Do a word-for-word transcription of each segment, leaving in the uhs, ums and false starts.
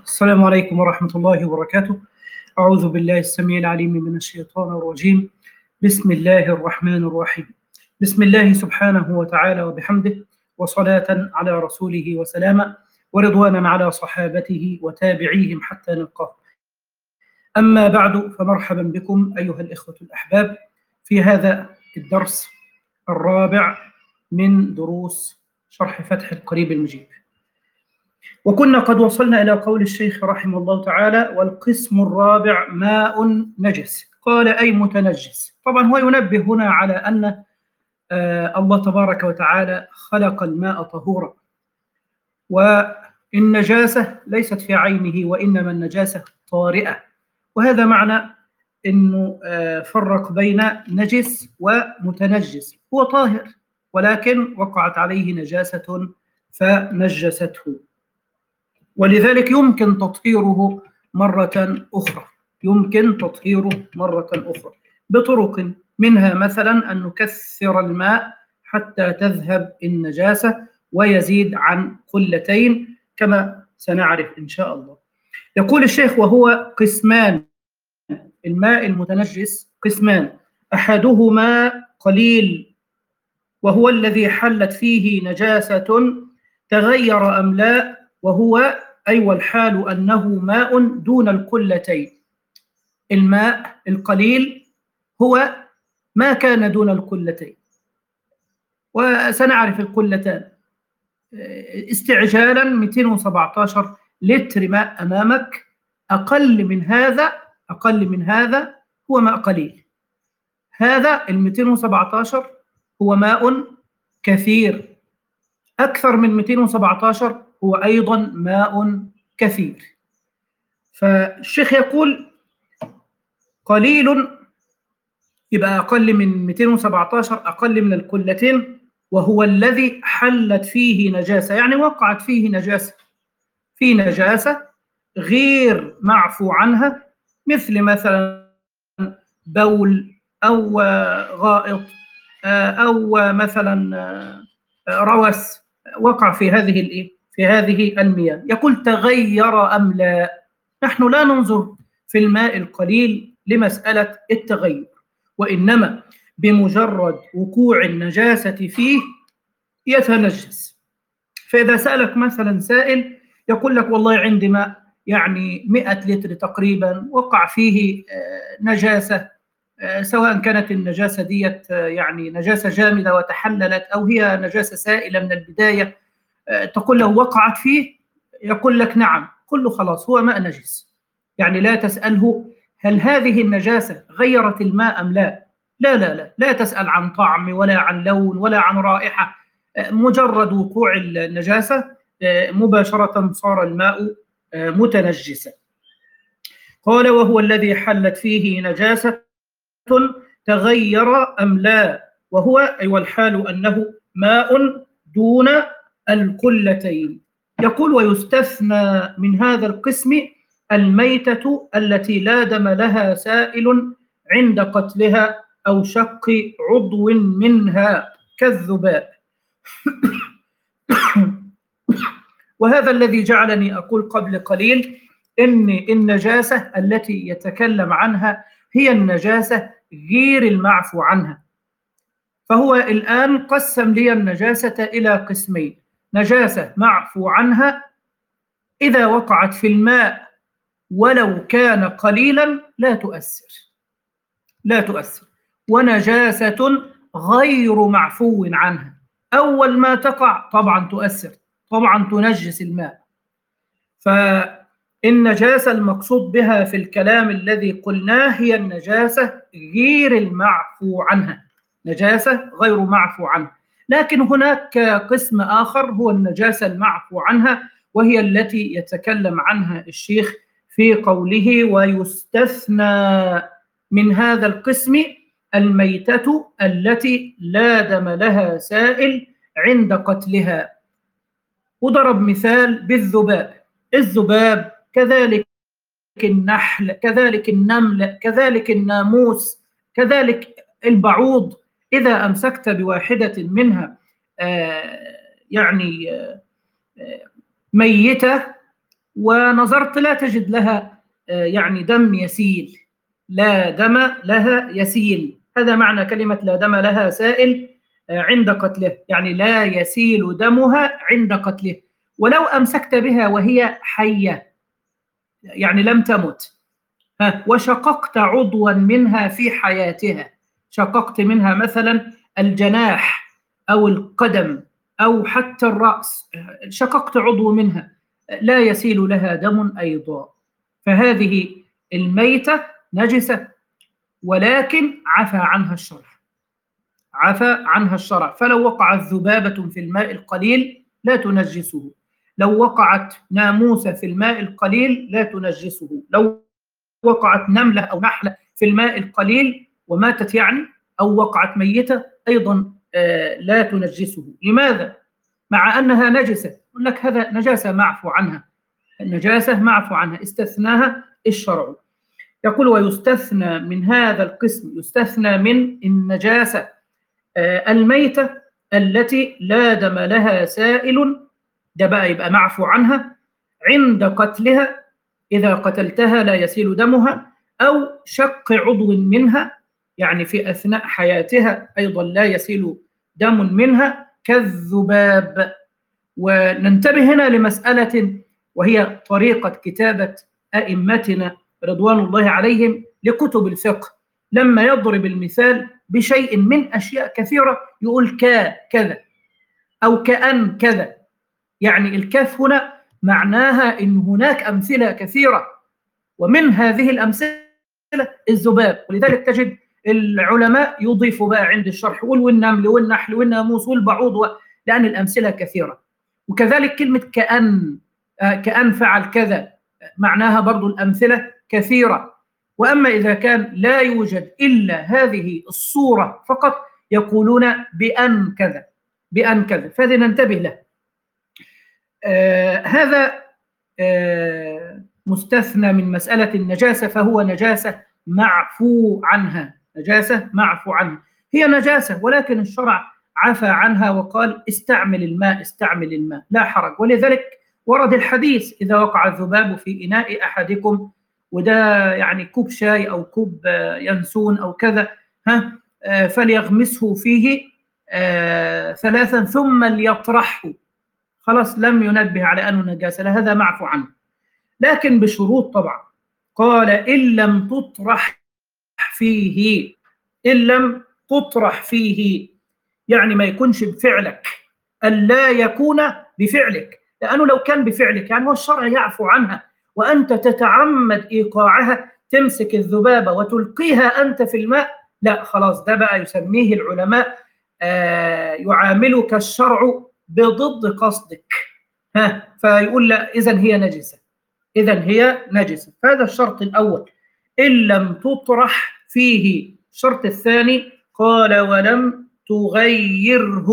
السلام عليكم ورحمة الله وبركاته. أعوذ بالله السميع العليم من الشيطان الرجيم. بسم الله الرحمن الرحيم. بسم الله سبحانه وتعالى وبحمده، وصلاة على رسوله وسلاما، ورضوانا على صحابته وتابعيهم حتى نلقاه. أما بعد، فمرحبا بكم أيها الإخوة الأحباب في هذا الدرس الرابع من دروس شرح فتح القريب المجيب. وكنا قد وصلنا إلى قول الشيخ رحمه الله تعالى: والقسم الرابع ماء نجس. قال أي متنجس. طبعا هو ينبه هنا على أن آه الله تبارك وتعالى خلق الماء طهورا، والنجاسة ليست في عينه، وإنما النجاسة طارئة. وهذا معنى أنه آه فرق بين نجس ومتنجس. هو طاهر ولكن وقعت عليه نجاسة فنجسته، ولذلك يمكن تطهيره مرة أخرى يمكن تطهيره مرة أخرى بطرق، منها مثلا أن نكثر الماء حتى تذهب النجاسة ويزيد عن قلتين كما سنعرف إن شاء الله. يقول الشيخ: وهو قسمان، الماء المتنجس قسمان، أحدهما قليل وهو الذي حلت فيه نجاسة تغير أم لا، وهو أي والحال أنه ماء دون القلتين. الماء القليل هو ما كان دون القلتين، وسنعرف القلتان. استعجالا مئتين وسبعة عشر لتر ماء أمامك، أقل من هذا أقل من هذا هو ماء قليل. هذا ال مئتين وسبعة عشر هو ماء كثير، أكثر من مئتين وسبعة عشر هو أيضا ماء كثير. فالشيخ يقول قليل يبقى أقل من مئتين وسبعة عشر، أقل من القلتين، وهو الذي حلت فيه نجاسة، يعني وقعت فيه نجاسة في نجاسة غير معفو عنها، مثل مثلا بول أو غائط أو مثلا روث وقع في هذه الايه في هذه المياه. يقول تغير ام لا. نحن لا ننظر في الماء القليل لمسألة التغير، وإنما بمجرد وقوع النجاسة فيه يتنجس. فإذا سألك مثلا سائل يقول لك والله عندي ماء يعني مئة لتر تقريبا وقع فيه نجاسة، سواء كانت النجاسة ديت يعني نجاسة جامدة وتحللت أو هي نجاسة سائلة من البداية، تقول له وقعت فيه، يقول لك نعم، قل له خلاص هو ماء نجس. يعني لا تسأله هل هذه النجاسة غيرت الماء أم لا. لا لا لا لا تسأل عن طعم ولا عن لون ولا عن رائحة، مجرد وقوع النجاسة مباشرة صار الماء متنجسا. قال وهو الذي حلت فيه نجاسة تغير أم لا، وهو أي والحال أنه ماء دون القلتين. يقول ويستثنى من هذا القسم الميتة التي لا دم لها سائل عند قتلها أو شق عضو منها كالذباب. وهذا الذي جعلني أقول قبل قليل إن النجاسة التي يتكلم عنها هي النجاسة غير المعفو عنها. فهو الآن قسم لي النجاسة إلى قسمين: نجاسة معفو عنها إذا وقعت في الماء ولو كان قليلا لا تؤثر لا تؤثر ونجاسة غير معفو عنها، أول ما تقع طبعا تؤثر، طبعا تنجس الماء. فالنجاسة المقصود بها في الكلام الذي قلناه هي النجاسة غير المعفو عنها، نجاسة غير معفو عنها. لكن هناك قسم آخر هو النجاسة المعفو عنها، وهي التي يتكلم عنها الشيخ في قوله ويستثنى من هذا القسم الميتة التي لا دم لها سائل عند قتلها. وضرب مثال بالذباب. الذباب كذلك النحل، كذلك النمل، كذلك الناموس، كذلك البعوض. إذا أمسكت بواحدة منها آه يعني آه ميتة ونظرت لا تجد لها يعني دم يسيل، لا دم لها يسيل، هذا معنى كلمة لا دم لها سائل عند قتله، يعني لا يسيل دمها عند قتله. ولو أمسكت بها وهي حية يعني لم تمت وشققت عضوا منها في حياتها، شققت منها مثلا الجناح أو القدم أو حتى الرأس، شققت عضو منها، لا يسيل لها دم أيضا. فهذه الميتة نجسة، ولكن عفى عنها الشرع، عفى عنها الشرع. فلو وقعت ذبابة في الماء القليل لا تنجسه، لو وقعت ناموسة في الماء القليل لا تنجسه، لو وقعت نملة أو نحلة في الماء القليل وماتت يعني، أو وقعت ميتة أيضا آه لا تنجسه. لماذا؟ مع أنها نجسة، يقول لك هذا نجاسة معفو عنها، النجاسة معفو عنها، استثناها الشرع. يقول ويستثنى من هذا القسم، يستثنى من النجاسة آه الميتة التي لا دم لها سائل، ده بقى يبقى معفو عنها عند قتلها، إذا قتلتها لا يسيل دمها، أو شق عضو منها يعني في أثناء حياتها أيضا لا يسيل دم منها كالذباب. وننتبه هنا لمسألة، وهي طريقة كتابة أئمتنا رضوان الله عليهم لكتب الفقه، لما يضرب المثال بشيء من أشياء كثيرة يقول كا كذا أو كأن كذا، يعني الكاف هنا معناها إن هناك أمثلة كثيرة، ومن هذه الأمثلة الذباب. ولذلك تجد العلماء يضيفوا بقى عند الشرح يقول والنمل والنحل والناموس والبعوض، لأن الأمثلة كثيرة. وكذلك كلمة كأن، كأن فعل كذا، معناها برضو الأمثلة كثيرة. وأما إذا كان لا يوجد إلا هذه الصورة فقط يقولون بأن كذا، بأن كذا، فهذا ننتبه له. آه هذا آه مستثنى من مسألة النجاسة، فهو نجاسة معفو عنها، نجاسة معفو عنها، هي نجاسة ولكن الشرع عفى عنها وقال استعمل الماء، استعمل الماء لا حرج. ولذلك ورد الحديث إذا وقع الذباب في إناء أحدكم، وده يعني كوب شاي أو كوب ينسون أو كذا، ها آه فليغمسه فيه آه ثلاثا ثم ليطرحه، خلاص لم ينبه على أنه نجاسة، لا هذا معفو عنه، لكن بشروط طبعا. قال إن لم تطرح فيه، إن لم تطرح فيه يعني ما يكونش بفعلك، ألا يكون بفعلك، لأنه لو كان بفعلك يعني هو الشرع يعفو عنها وأنت تتعمد إيقاعها، تمسك الذبابة وتلقيها أنت في الماء، لا خلاص ده بقى يسميه العلماء آه يعاملك الشرع بضد قصدك، ها فيقول لا إذن هي نجسة، إذن هي نجسة. هذا الشرط الأول إن لم تطرح فيه. الشرط الثاني قال ولم تغيره،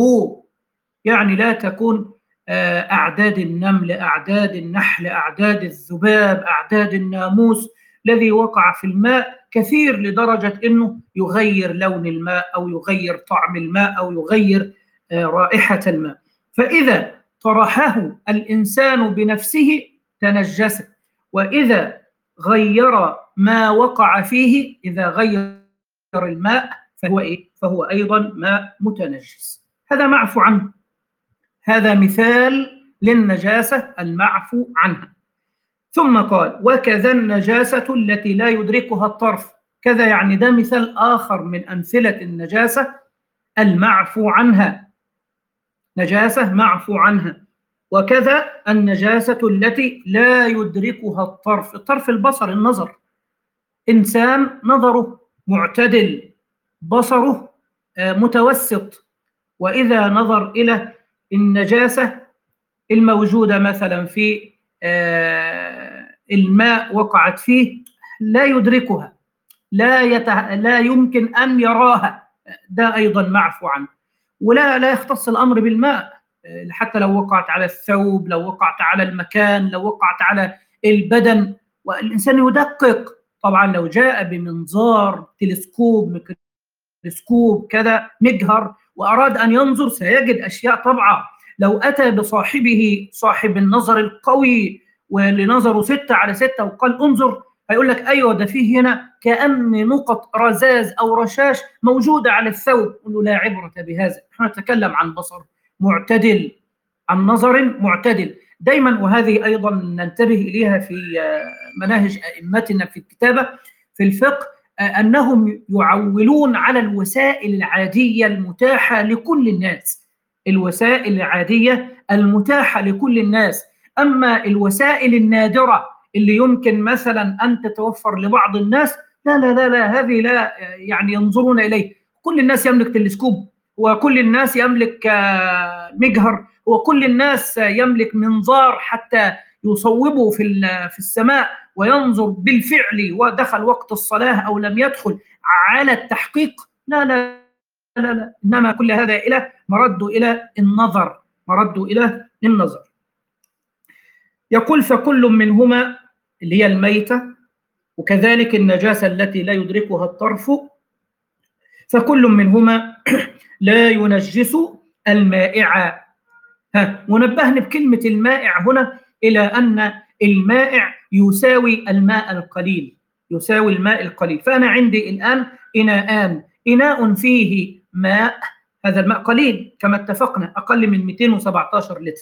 يعني لا تكون أعداد النمل، أعداد النحل، أعداد الذباب، أعداد الناموس الذي وقع في الماء كثير لدرجة أنه يغير لون الماء أو يغير طعم الماء أو يغير رائحة الماء. فإذا طرحه الإنسان بنفسه تنجس، وإذا غير ما وقع فيه، إذا غير الماء فهو إيه؟ فهو أيضا ماء متنجس، هذا معفو عنه، هذا مثال للنجاسة المعفو عنها. ثم قال وكذا النجاسة التي لا يدركها الطرف، كذا يعني ده مثال آخر من أمثلة النجاسة المعفو عنها، نجاسة معفو عنها. وكذا النجاسة التي لا يدركها الطرف، الطرف البصر، النظر، إنسان نظره معتدل، بصره متوسط، وإذا نظر إلى النجاسة الموجودة مثلا في الماء وقعت فيه لا يدركها، لا يتع... لا يمكن أن يراها، ده أيضا معفو عنه. ولا لا يختص الأمر بالماء، حتى لو وقعت على الثوب، لو وقعت على المكان، لو وقعت على البدن، والإنسان يدقق. طبعا لو جاء بمنظار، تلسكوب، ميكروسكوب كذا، مجهر، وأراد أن ينظر سيجد أشياء. طبعا لو أتى بصاحبه صاحب النظر القوي واللي نظروا ستة على ستة وقال انظر، هيقول لك أيوة ده فيه هنا كأن نقط رذاذ أو رشاش موجودة على الثوب. قل له لا عبرة بهذا، نحن نتكلم عن بصر معتدل، عن نظر معتدل دايما. وهذه أيضا ننتبه إليها في مناهج أئمتنا في الكتابة في الفقه، أنهم يعولون على الوسائل العادية المتاحة لكل الناس، الوسائل العادية المتاحة لكل الناس. أما الوسائل النادرة اللي يمكن مثلا أن تتوفر لبعض الناس، لا لا لا لا هذه لا يعني ينظرون إليه. كل الناس يملك تلسكوب، وكل الناس يملك مجهر، وكل الناس يملك منظار حتى يصوبه في في السماء وينظر بالفعل ودخل وقت الصلاة أو لم يدخل على التحقيق. لا لا لا لا، إنما كل هذا إلى مرد إلى النظر، مرد إلى النظر. يقول فكل منهما اللي هي الميتة وكذلك النجاسة التي لا يدركها الطرف، فكل منهما لا ينجس المائع. ها، ونبهني بكلمة المائع هنا إلى أن المائع يساوي الماء القليل، يساوي الماء القليل. فأنا عندي الآن إناءان، إناء فيه ماء، هذا الماء قليل كما اتفقنا أقل من مئتين وسبعة عشر لتر،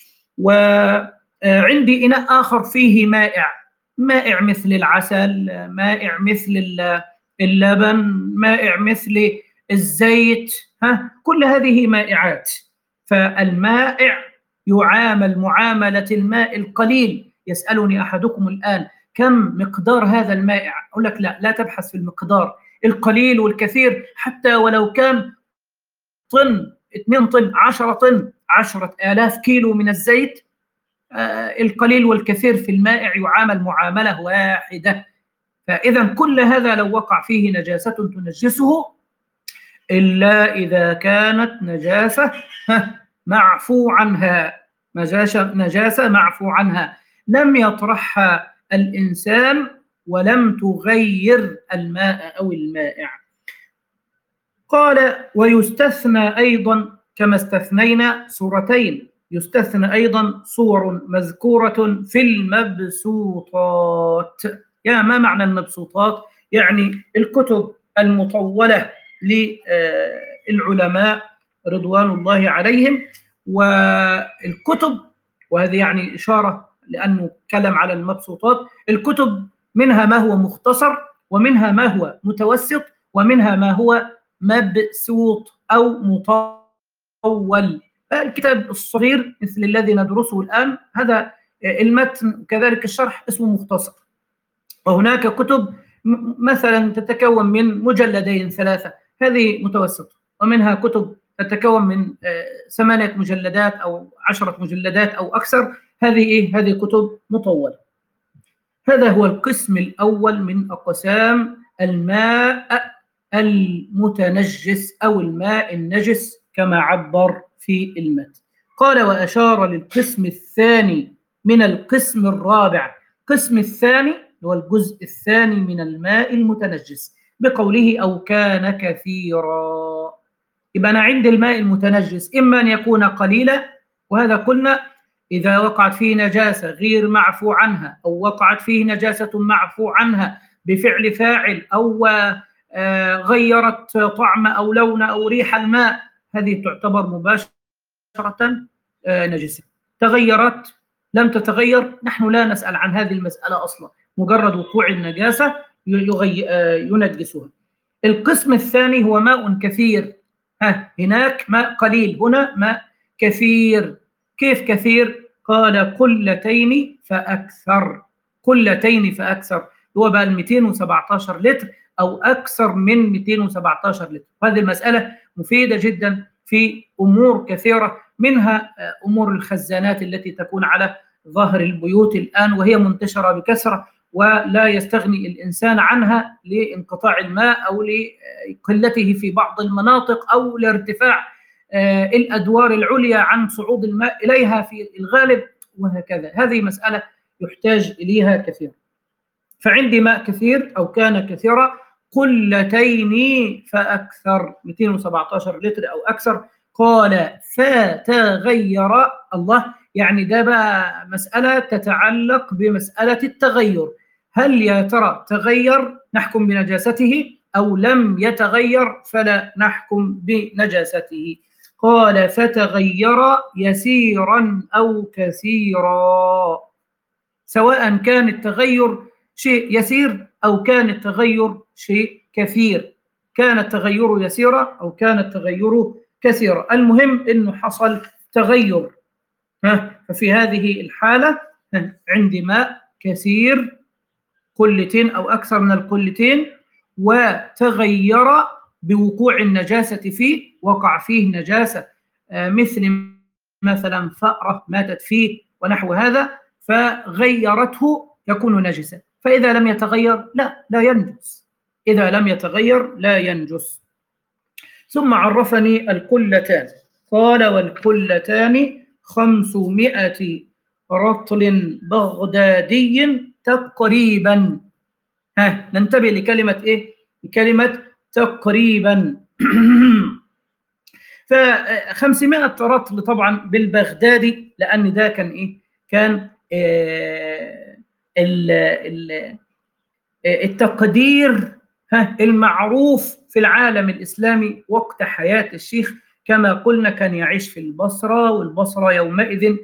وعندي إناء آخر فيه مائع، مائع مثل العسل، مائع مثل اللبن، مائع مثل الزيت، ها، كل هذه مائعات. فالمائع يعامل معاملة الماء القليل. يسألني أحدكم الآن كم مقدار هذا المائع؟ أقول لك لا، لا تبحث في المقدار، القليل والكثير حتى ولو كان طن، اثنين طن، عشرة طن، عشرة آلاف كيلو من الزيت، آه القليل والكثير في المائع يعامل معاملة واحدة. فإذا كل هذا لو وقع فيه نجاسة تنجسه إلا إذا كانت نجاسة معفو عنها، نجاسة نجاسة معفو عنها لم يطرحها الإنسان ولم تغير الماء أو المائع. قال ويستثنى أيضا كما استثنينا صورتين، يستثنى أيضا صور مذكورة في المبسوطات. يا ما معنى المبسوطات؟ يعني الكتب المطولة للعلماء رضوان الله عليهم، والكتب، وهذه يعني إشارة لأنه تكلم على المبسوطات، الكتب منها ما هو مختصر ومنها ما هو متوسط ومنها ما هو مبسوط أو مطول. الكتاب الصغير مثل الذي ندرسه الآن هذا المتن، كذلك الشرح اسمه مختصر. وهناك كتب مثلا تتكون من مجلدين ثلاثة، هذه متوسطة. ومنها كتب تتكون من ثمانية مجلدات أو عشرة مجلدات أو أكثر، هذه إيه؟ هذه كتب مطولة. هذا هو القسم الأول من أقسام الماء المتنجس أو الماء النجس كما عبر في المتن. قال وأشار للقسم الثاني من القسم الرابع. القسم الثاني هو الجزء الثاني من الماء المتنجس بقوله أو كان كثيرا. يبقى أنا عند الماء المتنجس إما أن يكون قليلا، وهذا قلنا إذا وقعت فيه نجاسة غير معفو عنها أو وقعت فيه نجاسة معفو عنها بفعل فاعل أو غيرت طعم أو لون أو ريح الماء، هذه تعتبر مباشرة نجسة. تغيرت لم تتغير نحن لا نسأل عن هذه المسألة أصلا، مجرد وقوع النجاسة ينجسها. القسم الثاني هو ماء كثير، ها هناك ماء قليل، هنا ماء كثير. كيف كثير؟ قال قلتين فأكثر، قلتين فأكثر، هو بقى مئتين وسبعة عشر لتر أو أكثر من مئتين وسبعة عشر لتر. هذه المسألة مفيدة جدا في أمور كثيرة، منها أمور الخزانات التي تكون على ظهر البيوت الآن وهي منتشرة بكثرة ولا يستغني الإنسان عنها لانقطاع الماء أو لقلته في بعض المناطق أو لارتفاع الأدوار العليا عن صعود الماء إليها في الغالب وهكذا. هذه مسألة يحتاج إليها كثير. فعندي ماء كثير أو كان كثيرا قلتين فأكثر، مئتين وسبعة عشر لتر أو أكثر. قال فتغير، الله يعني ده بقى مسألة تتعلق بمسألة التغير، هل يا ترى تغير نحكم بنجاسته أو لم يتغير فلا نحكم بنجاسته. قال فتغير يسيرا أو كثيرا، سواء كان التغير شيء يسير أو كان التغير شيء كثير، كان التغير يسيرا أو كان التغير كثيرا، المهم أنه حصل تغير. ها ففي هذه الحالة عندي ماء كثير قلتين أو أكثر من القلتين وتغير بوقوع النجاسة فيه، وقع فيه نجاسة مثل مثلا فأرة ماتت فيه ونحو هذا فغيرته يكون نجسا، فإذا لم يتغير لا لا ينجس، إذا لم يتغير لا ينجس. ثم عرفني القلتان، قال والقلتان خمسمائة رطل بغدادي تقريبا. ها ننتبه لكلمة إيه؟ لكلمة تقريبا. فخمسمائة رطل طبعا بالبغدادي، لأن ده كان إيه؟ كان آه ال ال التقدير ها المعروف في العالم الإسلامي وقت حياة الشيخ، كما قلنا كان يعيش في البصرة، والبصرة يومئذ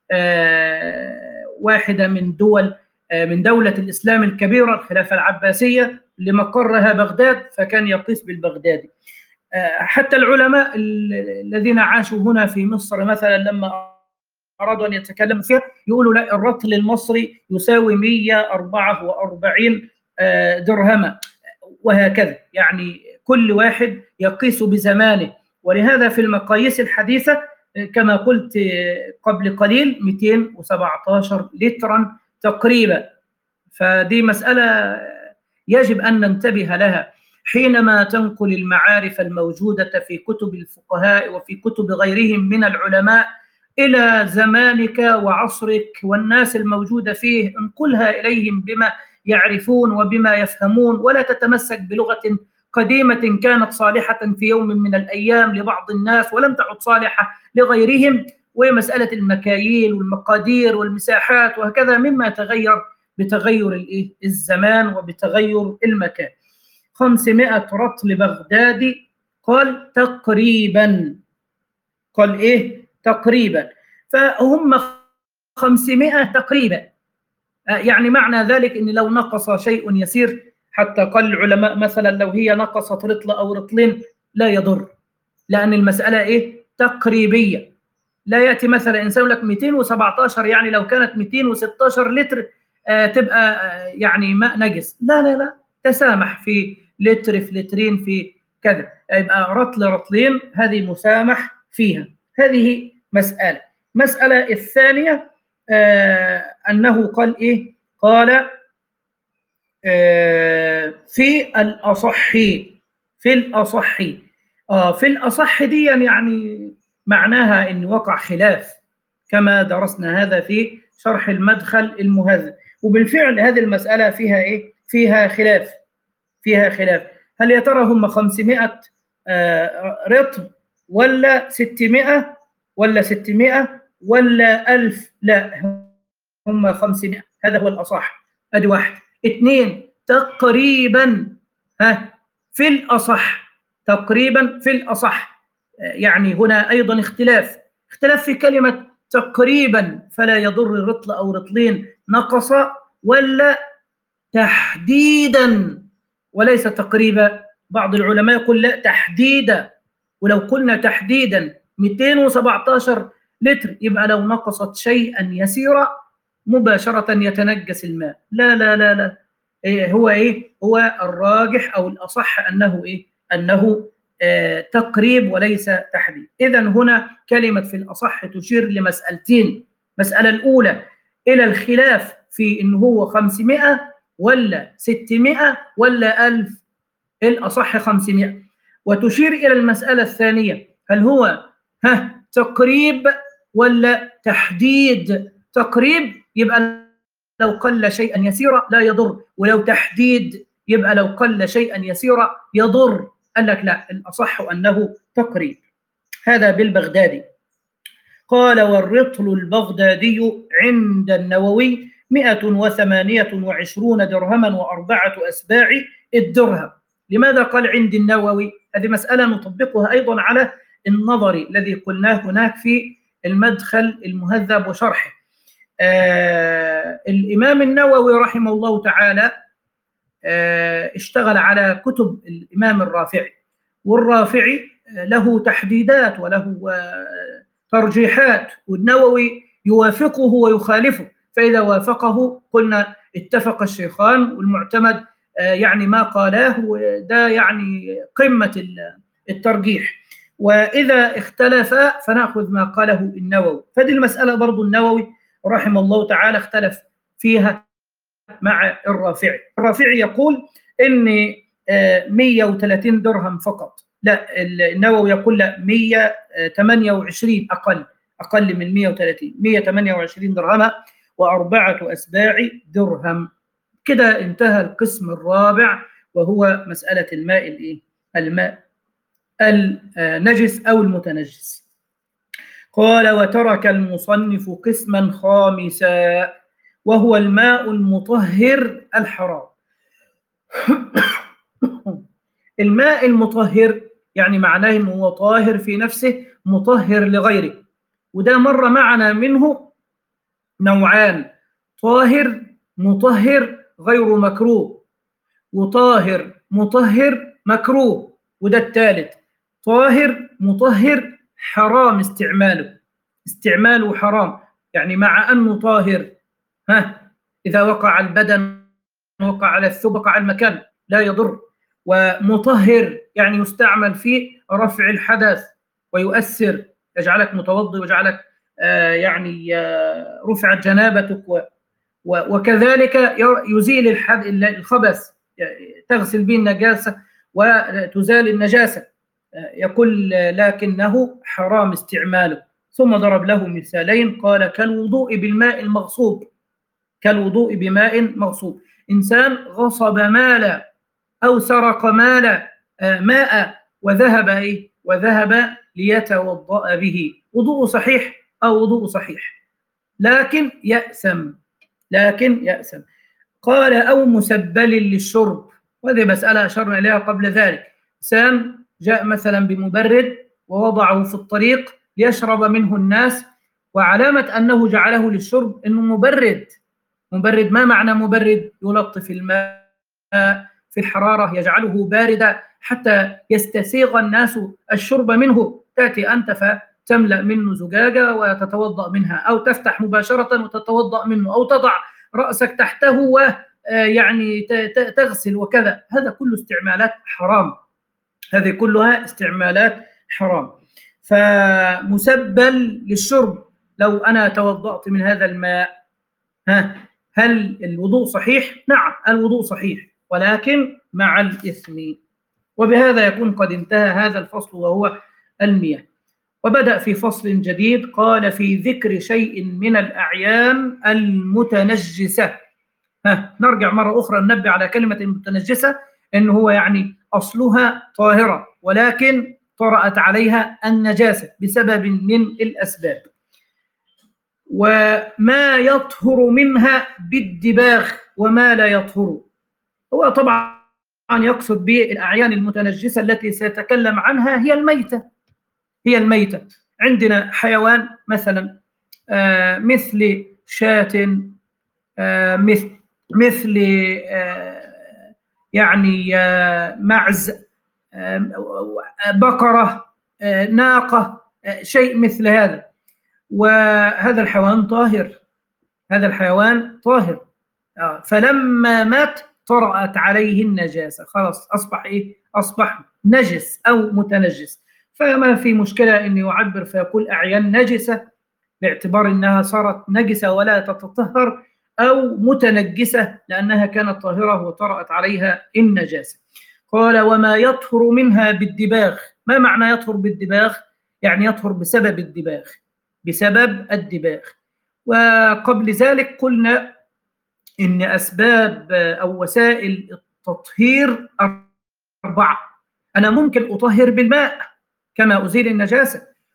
آه واحدة من دول آه من دولة الإسلام الكبيرة الخلافة العباسية لمقرها بغداد، فكان يقيس بالبغدادي. حتى العلماء الذين عاشوا هنا في مصر مثلا لما أرادوا أن يتكلموا فيها يقولوا لا الرطل المصري يساوي مئة وأربعة وأربعين درهما، وهكذا، يعني كل واحد يقيس بزمانه. ولهذا في المقاييس الحديثة كما قلت قبل قليل مئتين وسبعة عشر لترا تقريبا، فدي مسألة يجب أن ننتبه لها حينما تنقل المعارف الموجودة في كتب الفقهاء وفي كتب غيرهم من العلماء إلى زمانك وعصرك والناس الموجودة فيه، انقلها إليهم بما يعرفون وبما يفهمون، ولا تتمسك بلغة قديمة كانت صالحة في يوم من الأيام لبعض الناس ولم تعد صالحة لغيرهم. ومسألة المكاييل والمقادير والمساحات وهكذا مما يتغير بتغير الزمان وبتغير المكان. خمسمائة رطل بغدادي، قال تقريبا، قال إيه تقريبا، فهم خمسمائة تقريبا، يعني معنى ذلك أن لو نقص شيء يسير، حتى قال العلماء مثلا لو هي نقصت رطل أو رطلين لا يضر، لأن المسألة إيه تقريبية. لا يأتي مثلا إنسان لك مئتين وسبعة عشر، يعني لو كانت مئتين وستة عشر لتر آه تبقى آه يعني ماء نجس، لا لا لا، تسامح في لتر في لترين في كذا، يبقى رطل رطلين هذه مسامح فيها. هذه مسألة. مسألة الثانية آه أنه قال إيه؟ قال آه في الأصح، في الأصح آه في الأصح دي يعني معناها أن وقع خلاف، كما درسنا هذا في شرح المدخل المهذب، وبالفعل هذه المسألة فيها إيه؟ فيها خلاف، فيها خلاف. هل يا ترى هم خمسمائة آه رطل ولا ستمائة ولا ستمائة ولا ألف؟ لا، هم خمسمائة، هذا هو الأصح. أدي واحد. اثنين تقريبا، ها في الأصح، تقريبا في الأصح، يعني هنا أيضا اختلاف، اختلاف في كلمة تقريبا، فلا يضر رطل أو رطلين نقص، ولا تحديدا وليس تقريبا. بعض العلماء يقول لا تحديدا، ولو قلنا تحديدا مئتين وسبعة عشر لتر يبقى لو نقصت شيئا يسيرا مباشرة يتنجس الماء. لا لا لا لا، إيه هو إيه؟ هو الراجح أو الأصح أنه إيه؟ أنه آه تقريب وليس تحديد. إذن هنا كلمة في الأصح تشير لمسألتين. مسألة الأولى إلى الخلاف في إنه هو خمسمائة ولا ستمائة ولا ألف، الأصح خمسمائة. وتشير إلى المسألة الثانية، هل هو ها تقريب ولا تحديد؟ تقريب يبقى لو قل شيئا يسيرا لا يضر، ولو تحديد يبقى لو قل شيئا يسيرا يضر. قال لك لا، الأصح أنه تقريب. هذا بالبغدادي. قال والرطل البغدادي عند النووي مئة وثمانية وعشرون درهما وأربعة أسباع الدرهم. لماذا قال عند النووي؟ هذه مسألة نطبقها أيضا على النظري الذي قلناه هناك في المدخل المهذب وشرحه. آه الإمام النووي رحمه الله تعالى آه اشتغل على كتب الإمام الرافعي، والرافعي له تحديدات وله آه ترجيحات، والنووي يوافقه ويخالفه، فإذا وافقه قلنا اتفق الشيخان والمعتمد آه يعني ما قالاه، وده يعني قمة الترجيح. وإذا اختلف فنأخذ ما قاله النووي. فدي المسألة برضو النووي رحمه الله تعالى اختلف فيها مع الرافعي. الرافعي يقول إن مئة وثلاثين درهم فقط، لا النووي يقول لا مئة وثمانية وعشرين، أقل أقل من مئة وثلاثين، مئة وثمانية وعشرين درهم وأربعة أسباع درهم. كده انتهى القسم الرابع، وهو مسألة الماء الإيه؟ الماء النجس أو المتنجس. قال وترك المصنف قسما خامسا، وهو الماء المطهر الحرام. الماء المطهر يعني معناه انه هو طاهر في نفسه مطهر لغيره، وده مر معنا منه نوعان: طاهر مطهر غير مكروه، وطاهر مطهر مكروه، وده الثالث طاهر مطهر حرام استعماله، استعماله حرام، يعني مع أنه طاهر ها إذا وقع على البدن، وقع على الثوب، وقع على المكان لا يضر، ومطهر يعني يستعمل في رفع الحدث ويؤثر، يجعلك متوضئ ويجعلك آه يعني آه رفعت جنابتك، وكذلك يزيل الخبث، تغسل به النجاسة وتزال النجاسة. يقول لكنه حرام استعماله. ثم ضرب له مثالين، قال كالوضوء بالماء المغصوب، كالوضوء بماء مغصوب. إنسان غصب مالا أو سرق مالا ماء وذهب إيه؟ وذهب ليتوضأ به، وضوء صحيح أو وضوء صحيح، لكن يأثم، لكن يأثم. قال أو مسبل للشرب، وهذه مسألة أشرنا إليها قبل ذلك. إنسان جاء مثلا بمبرد ووضعه في الطريق ليشرب منه الناس، وعلامة أنه جعله للشرب أنه مبرد. مبرد، ما معنى مبرد؟ يلطف الماء في الحرارة، يجعله باردا حتى يستسيغ الناس الشرب منه. تأتي أنت فتملأ منه زجاجة وتتوضأ منها، أو تفتح مباشرة وتتوضأ منه، أو تضع رأسك تحته ويعني تغسل وكذا. هذا كله استعمالات حرام، هذه كلها استعمالات حرام. فمسبل للشرب، لو أنا توضأت من هذا الماء ها هل الوضوء صحيح؟ نعم الوضوء صحيح، ولكن مع الإثم. وبهذا يكون قد انتهى هذا الفصل وهو المياه. وبدأ في فصل جديد، قال في ذكر شيء من الأعيان المتنجسة. ها نرجع مرة أخرى ننبه على كلمة المتنجسة، إنه هو يعني أصلها طاهرة ولكن طرأت عليها النجاسة بسبب من الأسباب. وما يطهر منها بالدباغ وما لا يطهر. هو طبعا يقصد بالأعيان المتنجسة التي سيتكلم عنها هي الميتة، هي الميتة. عندنا حيوان مثلا آه مثل شاة، آه مثل مثل آه يعني آه معز، آه بقرة، آه ناقة، آه شيء مثل هذا، وهذا الحيوان طاهر، هذا الحيوان طاهر. آه فلما مات طرأت عليه النجاسة، خلاص أصبح إيه؟ أصبح نجس أو متنجس. فما في مشكلة إنه يعبر فيقول أعيان نجسة باعتبار أنها صارت نجسة ولا تتطهر، أو متنجسة لأنها كانت طاهرة وطرأت عليها النجاسة. قال وما يطهر منها بالدباغ. ما معنى يطهر بالدباغ؟ يعني يطهر بسبب الدباغ، بسبب الدباغ. وقبل ذلك قلنا إن أسباب أو وسائل التطهير أربعة. أنا ممكن أطهر بالماء كما أزيل النجاسة،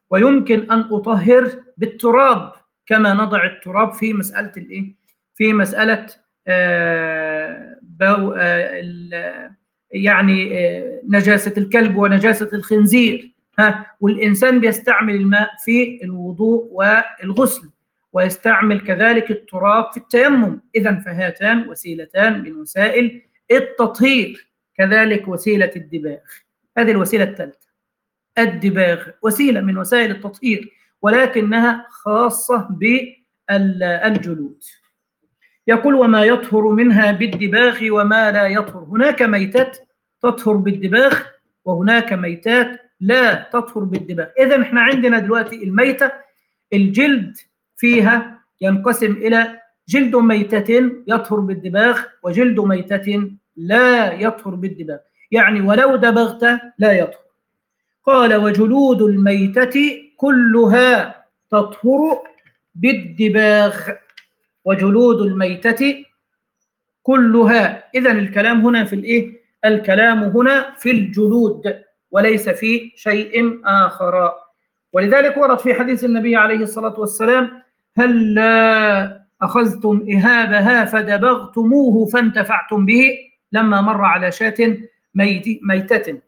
ويمكن أن أطهر بالتراب كما نضع التراب في مسألة الإيه؟ في مسألة آه بو آه يعني آه نجاسة الكلب ونجاسة الخنزير. ها، والإنسان بيستعمل الماء في الوضوء والغسل، ويستعمل كذلك التراب في التيمم. إذن فهاتان وسيلتان من وسائل التطهير. كذلك وسيلة الدباغ، هذه الوسيلة الثالثة. الدباغ وسيلة من وسائل التطهير، ولكنها خاصة بالجلود. يقول وما يطهر منها بالدباغ وما لا يطهر. هناك ميتات تطهر بالدباغ وهناك ميتات لا تطهر بالدباغ. إذن احنا عندنا دلوقتي الميتة، الجلد فيها ينقسم إلى جلد ميتة يطهر بالدباغ وجلد ميتة لا يطهر بالدباغ، يعني ولو دبغت لا يطهر. قال وجلود الميتة كلها تطهر بالدباغ، وجلود الميتة كلها. إذن الكلام هنا في الإيه؟ الكلام هنا في الجلود وليس في شيء آخر. ولذلك ورد في حديث النبي عليه الصلاة والسلام هل لا أخذتم إهابها فدبغتموه فانتفعتم به، لما مر على شاة ميتة.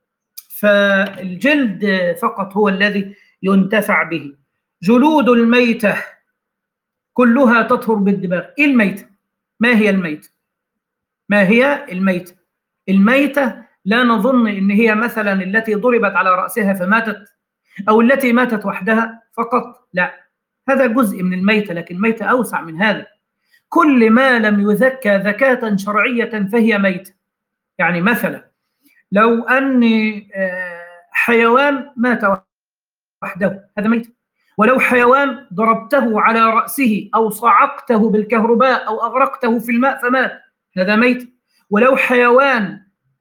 فالجلد فقط هو الذي ينتفع به. جلود الميتة كلها تطهر بالدباغ. إيه الميتة؟ ما هي الميتة؟ ما هي الميتة؟ الميتة لا نظن إن هي مثلا التي ضربت على رأسها فماتت، أو التي ماتت وحدها فقط، لا، هذا جزء من الميتة، لكن الميتة أوسع من هذا. كل ما لم يذكى ذكاة شرعية فهي ميتة. يعني مثلا لو أن حيوان مات وحده هذا ميت، ولو حيوان ضربته على رأسه أو صعقته بالكهرباء أو أغرقته في الماء فمات هذا ميت. ولو حيوان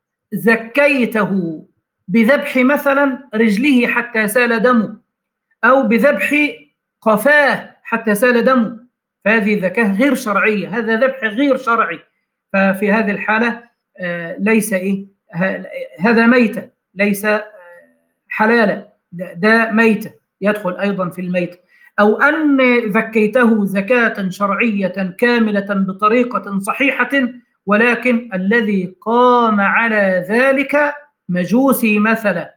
زكيته بذبح مثلا رجله حتى سال دمه، أو بذبح قفاه حتى سال دمه، فهذه ذكاة غير شرعية، هذا ذبح غير شرعي. ففي هذه الحالة ليس إيه هذا ميتة، ليس حلالا، ده ميتة يدخل أيضا في الميتة. أو أن ذكيته زكاة شرعية كاملة بطريقة صحيحة، ولكن الذي قام على ذلك مجوسي مثلا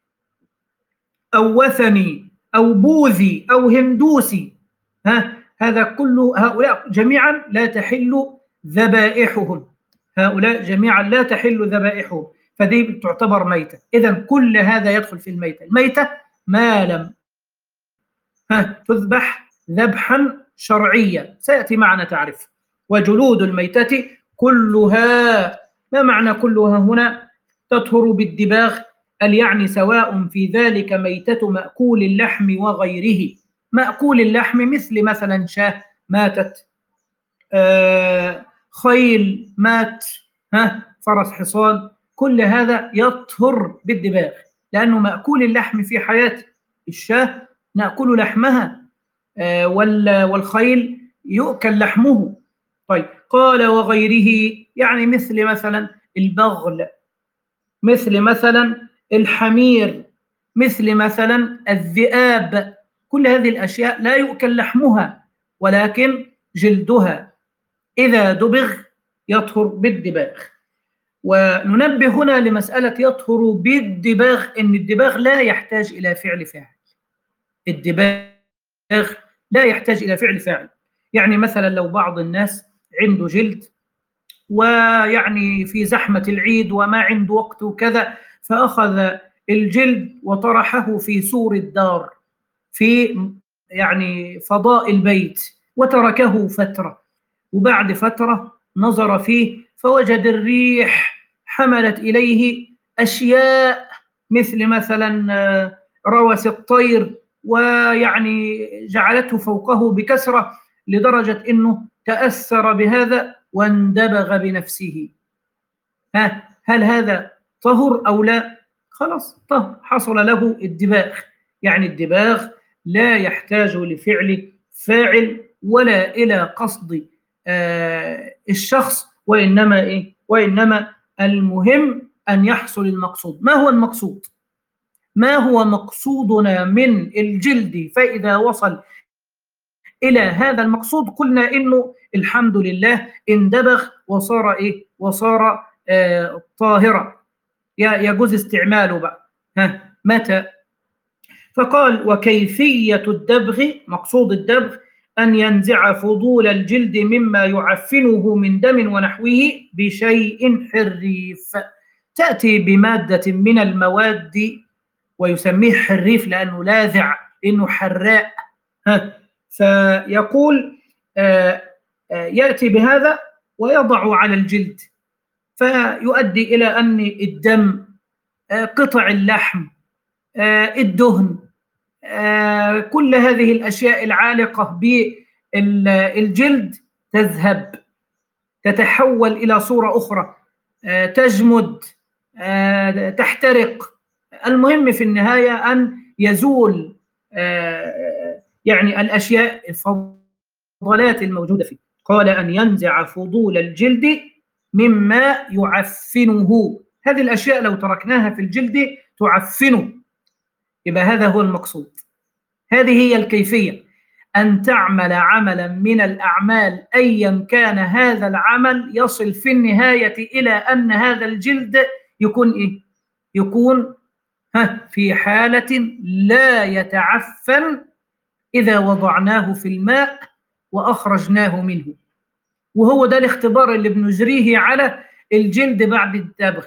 أو وثني أو بوذي أو هندوسي، ها هذا كله هؤلاء جميعا لا تحل ذبائحهم، هؤلاء جميعا لا تحل ذبائحهم، فدي تعتبر ميتة. إذن كل هذا يدخل في الميتة. الميتة ما لم ها تذبح ذبحا شرعيا، سيأتي معنا تعرف. وجلود الميتة كلها، ما معنى كلها هنا؟ تطهر بالدباغ، قال يعني سواء في ذلك ميتة مأكول اللحم وغيره. مأكول اللحم مثل مثلا شاة ماتت، آه خيل مات، ها فرس حصان، كل هذا يطهر بالدباغ، لأنه مأكول اللحم في حياة الشاة نأكل لحمها، آه والخيل يؤكل لحمه. طيب قال وغيره، يعني مثل مثلا البغل، مثل مثلا الحمير، مثل مثلا الذئاب، كل هذه الأشياء لا يؤكل لحمها ولكن جلدها إذا دبغ يطهر بالدباغ. وننبه هنا لمسألة يطهر بالدباغ، إن الدباغ لا يحتاج إلى فعل فاعل. الدباغ لا يحتاج إلى فعل فاعل. يعني مثلا لو بعض الناس عنده جلد ويعني في زحمة العيد وما عنده وقت وكذا، فأخذ الجلد وطرحه في سور الدار في يعني فضاء البيت وتركه فترة، وبعد فترة نظر فيه فوجد الريح حملت إليه أشياء مثل مثلا روث الطير، ويعني جعلته فوقه بكثرة لدرجة أنه تأثر بهذا واندبغ بنفسه. ها هل هذا طهر أو لا؟ خلاص طهر، حصل له الدباغ. يعني الدباغ لا يحتاج لفعل فاعل ولا إلى قصد آه الشخص، وإنما إيه؟ وإنما المهم أن يحصل المقصود. ما هو المقصود؟ ما هو مقصودنا من الجلد، فإذا وصل إلى هذا المقصود قلنا إنه الحمد لله اندبغ وصار إيه؟ وصار آه طاهرا، يجوز استعماله بقى. ها متى؟ فقال وكيفية الدبغ، مقصود الدبغ أن ينزع فضول الجلد مما يعفنه من دم ونحوه بشيء حريف، تأتي بمادة من المواد ويسميه حريف لأنه لاذع، إنه حراء. ها فيقول آآ آآ يأتي بهذا ويضع على الجلد، فيؤدي إلى أن الدم، قطع اللحم، الدهن، كل هذه الأشياء العالقة بالجلد تذهب، تتحول إلى صورة أخرى، تجمد، تحترق. المهم في النهاية أن يزول يعني الأشياء الفضلات الموجودة فيه. قال أن ينزع فضول الجلد مما يعفنه، هذه الأشياء لو تركناها في الجلد تعفنه، يبقى هذا هو المقصود. هذه هي الكيفية، أن تعمل عملا من الأعمال أيا كان هذا العمل يصل في النهاية إلى أن هذا الجلد يكون إيه؟ يكون ها في حالة لا يتعفن إذا وضعناه في الماء وأخرجناه منه. وهو ده الاختبار اللي بنجريه على الجلد بعد الدبغ.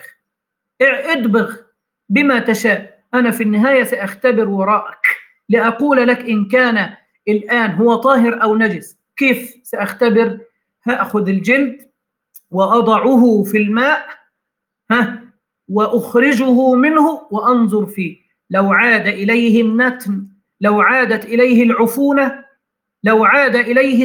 ادبغ بما تشاء، أنا في النهاية سأختبر وراءك لأقول لك إن كان الآن هو طاهر أو نجس. كيف سأختبر؟ هأخذ الجلد وأضعه في الماء، ها وأخرجه منه وأنظر فيه، لو عاد إليه النتن، لو عادت إليه العفونة، لو عاد إليه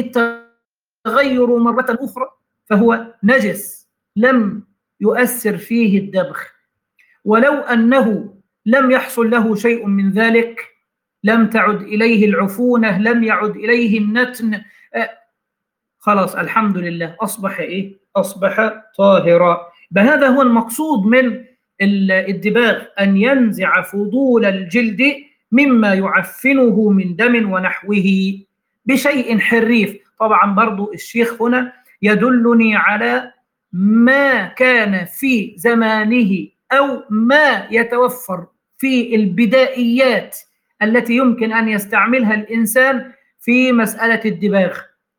التغير مرة أخرى فهو نجس لم يؤثر فيه الدبغ. ولو أنه لم يحصل له شيء من ذلك، لم تعد إليه العفونة، لم يعد إليه النتن، آه خلاص الحمد لله أصبح إيه؟ أصبح طاهرا. بهذا هو المقصود من الدباغ، أن ينزع فضول الجلد مما يعفنه من دم ونحوه بشيء حريف. طبعا برضو الشيخ هنا يدلني على ما كان في زمانه أو ما يتوفر في البدائيات التي يمكن أن يستعملها الإنسان في مسألة الدباغ.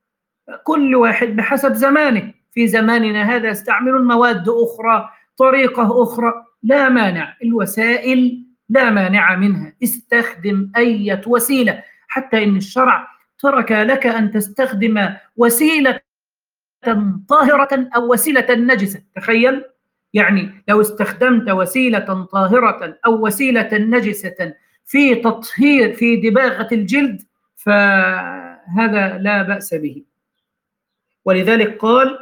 كل واحد بحسب زمانه، في زماننا هذا يستعملون مواد أخرى، طريقة أخرى، لا مانع، الوسائل لا مانع منها، استخدم أي وسيلة، حتى إن الشرع ترك لك أن تستخدم وسيلة طاهرة أو وسيلة نجسة. تخيل يعني لو استخدمت وسيلة طاهرة أو وسيلة نجسة في تطهير في دباغة الجلد فهذا لا بأس به. ولذلك قال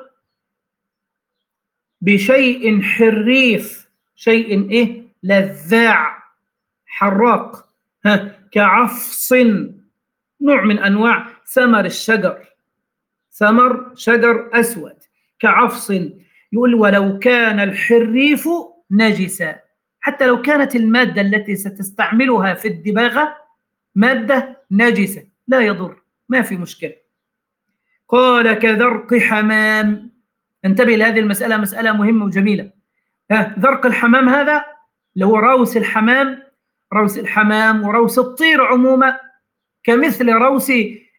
بشيء حريف، شيء إيه؟ لذاع حراق، ها كعفص، نوع من أنواع ثمر الشجر، ثمر شجر أسود كعفص. يقول ولو كان الحريف نجسا، حتى لو كانت المادة التي ستستعملها في الدباغة مادة نجسة لا يضر، ما في مشكلة. قال كذرق حمام، انتبه لهذه المسألة، مسألة مهمة وجميلة. ها ذرق الحمام هذا اللي هو روس الحمام، روس الحمام وروس الطير عموما، كمثل روس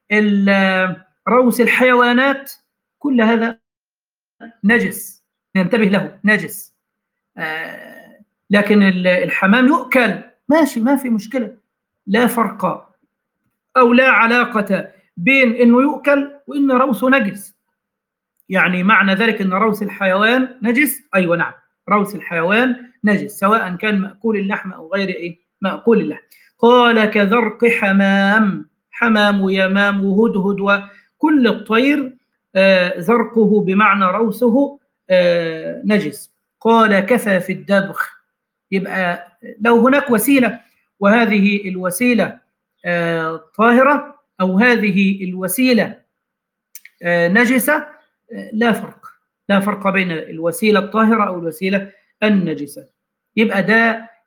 روس الحيوانات، كل هذا نجس، ننتبه له، نجس. آه لكن الحمام يؤكل ماشي، ما في مشكلة، لا فرق أو لا علاقة بين إنه يؤكل وإن روسه نجس. يعني معنى ذلك إن روس الحيوان نجس؟ أيوة نعم، روس الحيوان نجس سواء كان مأكول اللحم أو غير إيه مأكول اللحم. قال كذرق حمام، حمام ويمام وهدهد وكل الطير آه ذرقه بمعنى روسه آه نجس. قال كفى في الدبغ، يبقى لو هناك وسيلة وهذه الوسيلة آه طاهرة أو هذه الوسيلة آه نجسة، آه لا فرق، لا فرق بين الوسيلة الطاهرة أو الوسيلة النجسة. يبقى ده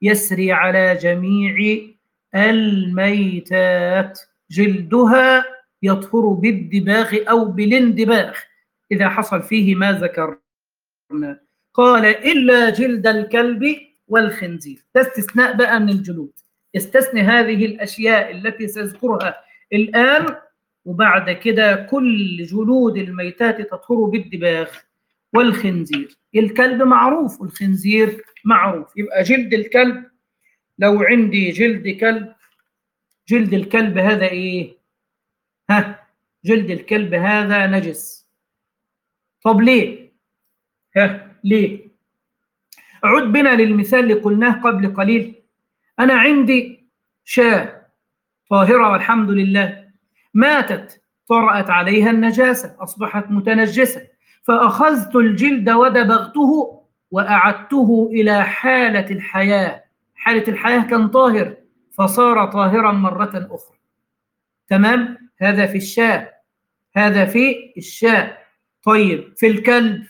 يسري على جميع الميتات، جلدها يطهر بالدباغ أو بالاندباغ إذا حصل فيه ما ذكرنا. قال إلا جلد الكلب والخنزير، ده استثناء بقى من الجلود، استثني هذه الأشياء التي سأذكرها الآن، وبعد كده كل جلود الميتات تطهر بالدباغ والخنزير. الكلب معروف والخنزير معروف، يبقى جلد الكلب، لو عندي جلد كلب، جلد الكلب هذا إيه؟ ها، جلد الكلب هذا نجس. طب ليه؟ ها ليه؟ عد بنا للمثال اللي قلناه قبل قليل. أنا عندي شاة طاهرة والحمد لله، ماتت طرأت عليها النجاسة أصبحت متنجسة، فأخذت الجلد ودبغته وأعدته إلى حالة الحياة، حالة الحياة كان طاهر فصار طاهرا مرة أخرى. تمام؟ هذا في الشاة، هذا في الشاة. طيب في الكلب،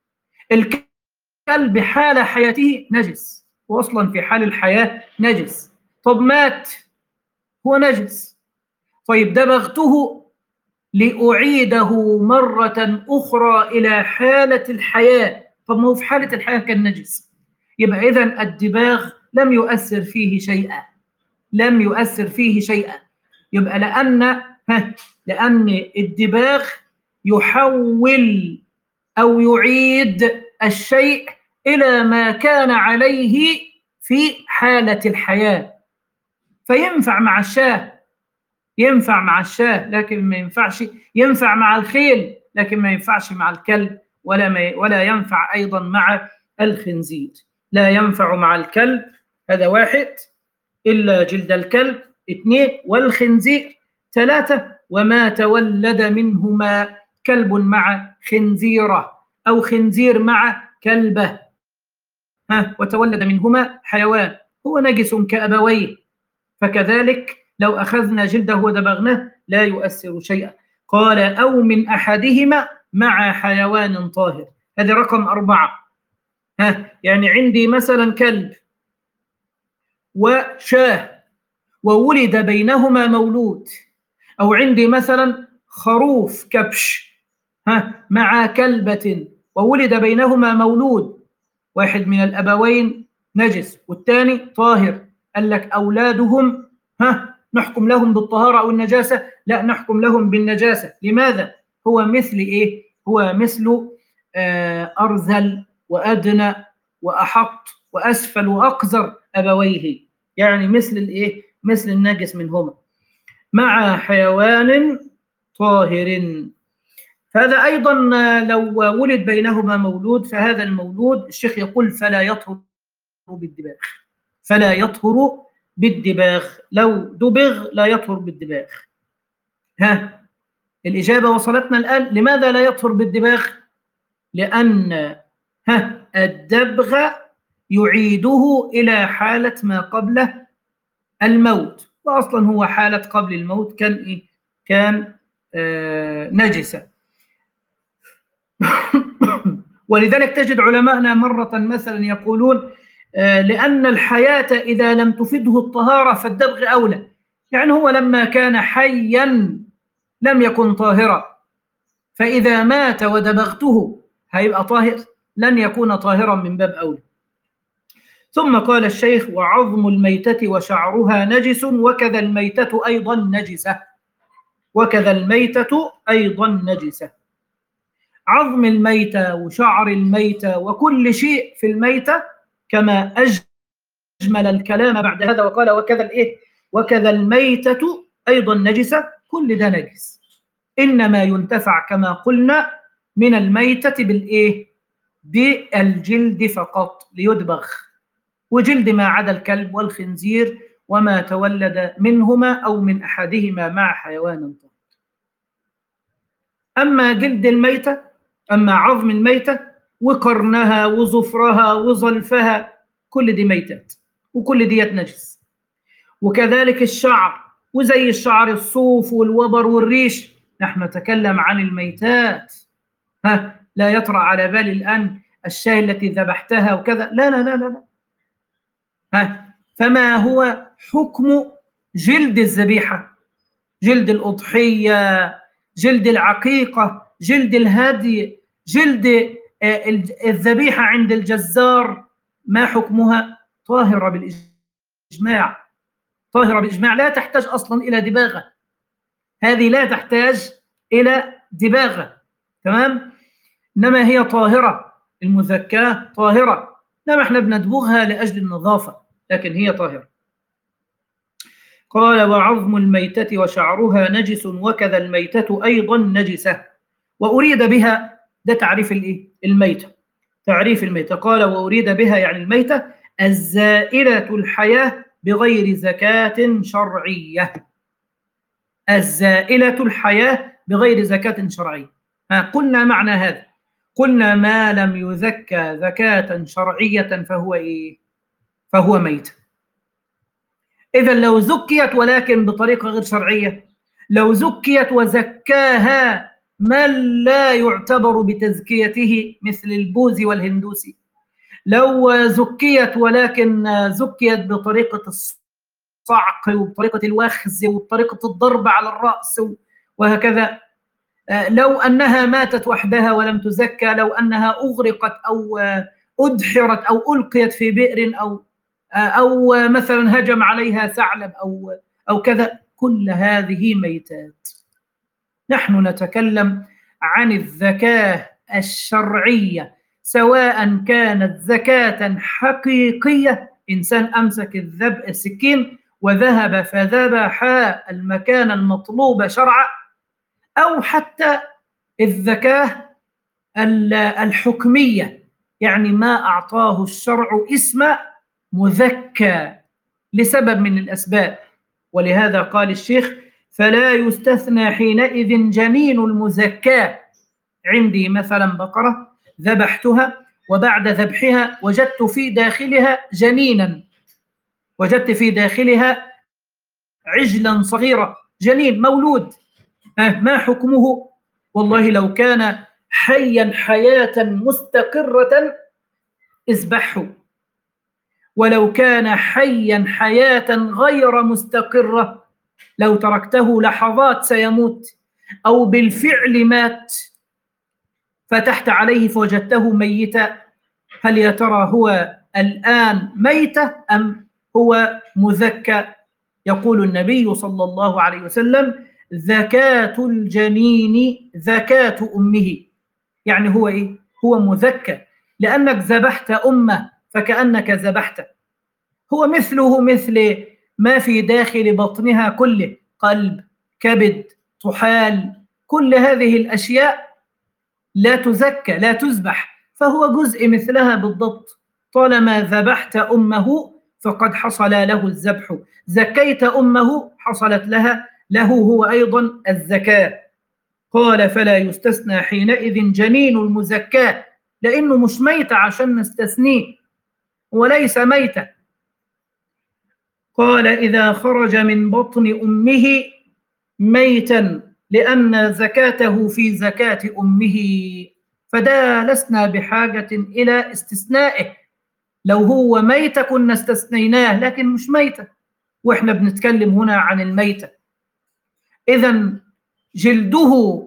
الكلب حال حياته نجس، واصلا في حال الحياة نجس. طب مات، هو نجس. طيب دبغته لأعيده مرة أخرى إلى حالة الحياة، طب ما هو في حالة الحياة كان نجس. يبقى إذن الدباغ لم يؤثر فيه شيئا، لم يؤثر فيه شيئا. يبقى لأن ها لأن الدباغ يحول أو يعيد الشيء إلى ما كان عليه في حالة الحياة، فينفع مع الشاه، ينفع مع الشاه لكن ما ينفعش، ينفع مع الخيل لكن ما ينفعش مع الكلب، ولا ما ولا ينفع أيضا مع الخنزير، لا ينفع مع الكلب. هذا واحد، إلا جلد الكلب. اثنين، والخنزير. ثلاثة، وما تولد منهما كلب مع خنزيرة أو خنزير مع كلبة، ها وتولد منهما حيوان هو نجس كأبويه، فكذلك لو أخذنا جلده ودبغناه لا يؤثر شيئا. قال أو من أحدهما مع حيوان طاهر، هذا رقم أربعة. ها يعني عندي مثلا كلب وشاه وولد بينهما مولود، أو عندي مثلا خروف كبش ها مع كلبة وولد بينهما مولود، واحد من الأبوين نجس والثاني طاهر، قال لك أولادهم ها نحكم لهم بالطهارة أو النجاسة؟ لا، نحكم لهم بالنجاسة. لماذا؟ هو مثل إيه؟ هو مثل آه أرذل وأدنى وأحط وأسفل وأقذر أبويه، يعني مثل الإيه؟ مثل النجس منهما مع حيوان طاهر. فهذا أيضا لو ولد بينهما مولود، فهذا المولود الشيخ يقول فلا يطهر بالدباغ، فلا يطهر بالدباغ، لو دبغ لا يطهر بالدباغ. ها الإجابة وصلتنا الآن. لماذا لا يطهر بالدباغ؟ لأن ها الدبغ يعيده إلى حالة ما قبل الموت، وأصلا هو حالة قبل الموت كان إيه؟ كان آه نجسة. ولذلك تجد علماءنا مرة مثلا يقولون آه لأن الحياة إذا لم تفده الطهارة فالدبغ أولى، يعني هو لما كان حيا لم يكن طاهرا، فإذا مات ودبغته هيبقى طاهر؟ لن يكون طاهرا من باب أولى. ثم قال الشيخ وعظم الميتة وشعرها نجس وكذا الميتة أيضا نجسة، وكذا الميتة أيضا نجسة. عظم الميتة وشعر الميتة وكل شيء في الميتة، كما أجمل الكلام بعد هذا وقال وكذا الإيه؟ وكذا الميتة أيضا نجسة، كل ده نجس، إنما ينتفع كما قلنا من الميتة بالإيه؟ بالجلد فقط ليدبغ، وجلد ما عدا الكلب والخنزير وما تولد منهما أو من أحدهما مع حيوان طاهر. أما جلد الميتة، أما عظم الميتة وقرنها وظفرها وظلفها كل دي ميتات وكل ديت نجس. وكذلك الشعر، وزي الشعر الصوف والوبر والريش، نحن نتكلم عن الميتات. ها لا يطرأ على بالي الآن الشاة التي ذبحتها وكذا، لا لا لا لا ها فما هو حكم جلد الذبيحة؟ جلد الأضحية، جلد العقيقة، جلد الهدي، جلد الذبيحة عند الجزار، ما حكمها؟ طاهرة بالإجماع، طاهرة بالإجماع، لا تحتاج أصلا إلى دباغة، هذه لا تحتاج إلى دباغة، تمام؟ إنما هي طاهرة، المزكاة طاهرة، إنما إحنا بندبغها لأجل النظافة، لكن هي طاهرة. قال وعظم الميتة وشعرها نجس وكذا الميتة أيضا نجسة، وأريد بها، ده تعريف الإيه؟ الميتة، تعريف الميتة، قال وأريد بها يعني الميتة الزائلة الحياة بغير زكاة شرعية، الزائلة الحياة بغير زكاة شرعية. ها قلنا معنى هذا، قلنا ما لم يزكى زكاة شرعية فهو إيه؟ فهو ميت. إذا لو زكيت ولكن بطريقة غير شرعية، لو زكيت وزكاها من لا يعتبر بتزكيته مثل البوذي والهندوسي، لو زكيت ولكن زكيت بطريقة الصعق وبطريقة الوخز وبطريقة الضرب على الرأس وهكذا، لو أنها ماتت وحدها ولم تزكى، لو أنها أغرقت أو أدحرت أو ألقيت في بئر أو أو مثلا هجم عليها ثعلب أو أو كذا، كل هذه ميتات. نحن نتكلم عن الزكاة الشرعية، سواء كانت زكاة حقيقية، إنسان أمسك الذب السكين وذهب فذبح المكان المطلوب شرعا، أو حتى الزكاة الحكمية، يعني ما أعطاه الشرع اسم مزكى لسبب من الأسباب. ولهذا قال الشيخ فلا يستثنى حينئذ جنين المزكاة. عندي مثلا بقرة ذبحتها وبعد ذبحها وجدت في داخلها جنينا، وجدت في داخلها عجلا صغيرة، جنين مولود، ما حكمه؟ والله لو كان حيا حياة مستقرة اذبحه، ولو كان حيا حياة غير مستقرة لو تركته لحظات سيموت أو بالفعل مات فتحت عليه فوجدته ميتا، هل يا ترى هو الآن ميتة أم هو مزكى؟ يقول النبي صلى الله عليه وسلم زكاة الجنين زكاة أمه، يعني هو إيه؟ هو مزكى، لأنك ذبحت أمه فكأنك ذبحت، هو مثله مثل ما في داخل بطنها كله، قلب، كبد، طحال، كل هذه الأشياء لا تزكى لا تذبح، فهو جزء مثلها بالضبط. طالما ذبحت أمه فقد حصل له الذبح، زكيت أمه حصلت لها له هو أيضا الزكاة. قال فلا يستثنى حينئذ جنين المزكاة، لأنه مش ميت عشان نستثنيه، وليس ميتا. قال إذا خرج من بطن أمه ميتا لأن زكاته في زكاة أمه، فده لسنا بحاجة إلى استثنائه، لو هو ميت كنا استثنيناه، لكن مش ميتة، وإحنا بنتكلم هنا عن الميتة. إذن جلده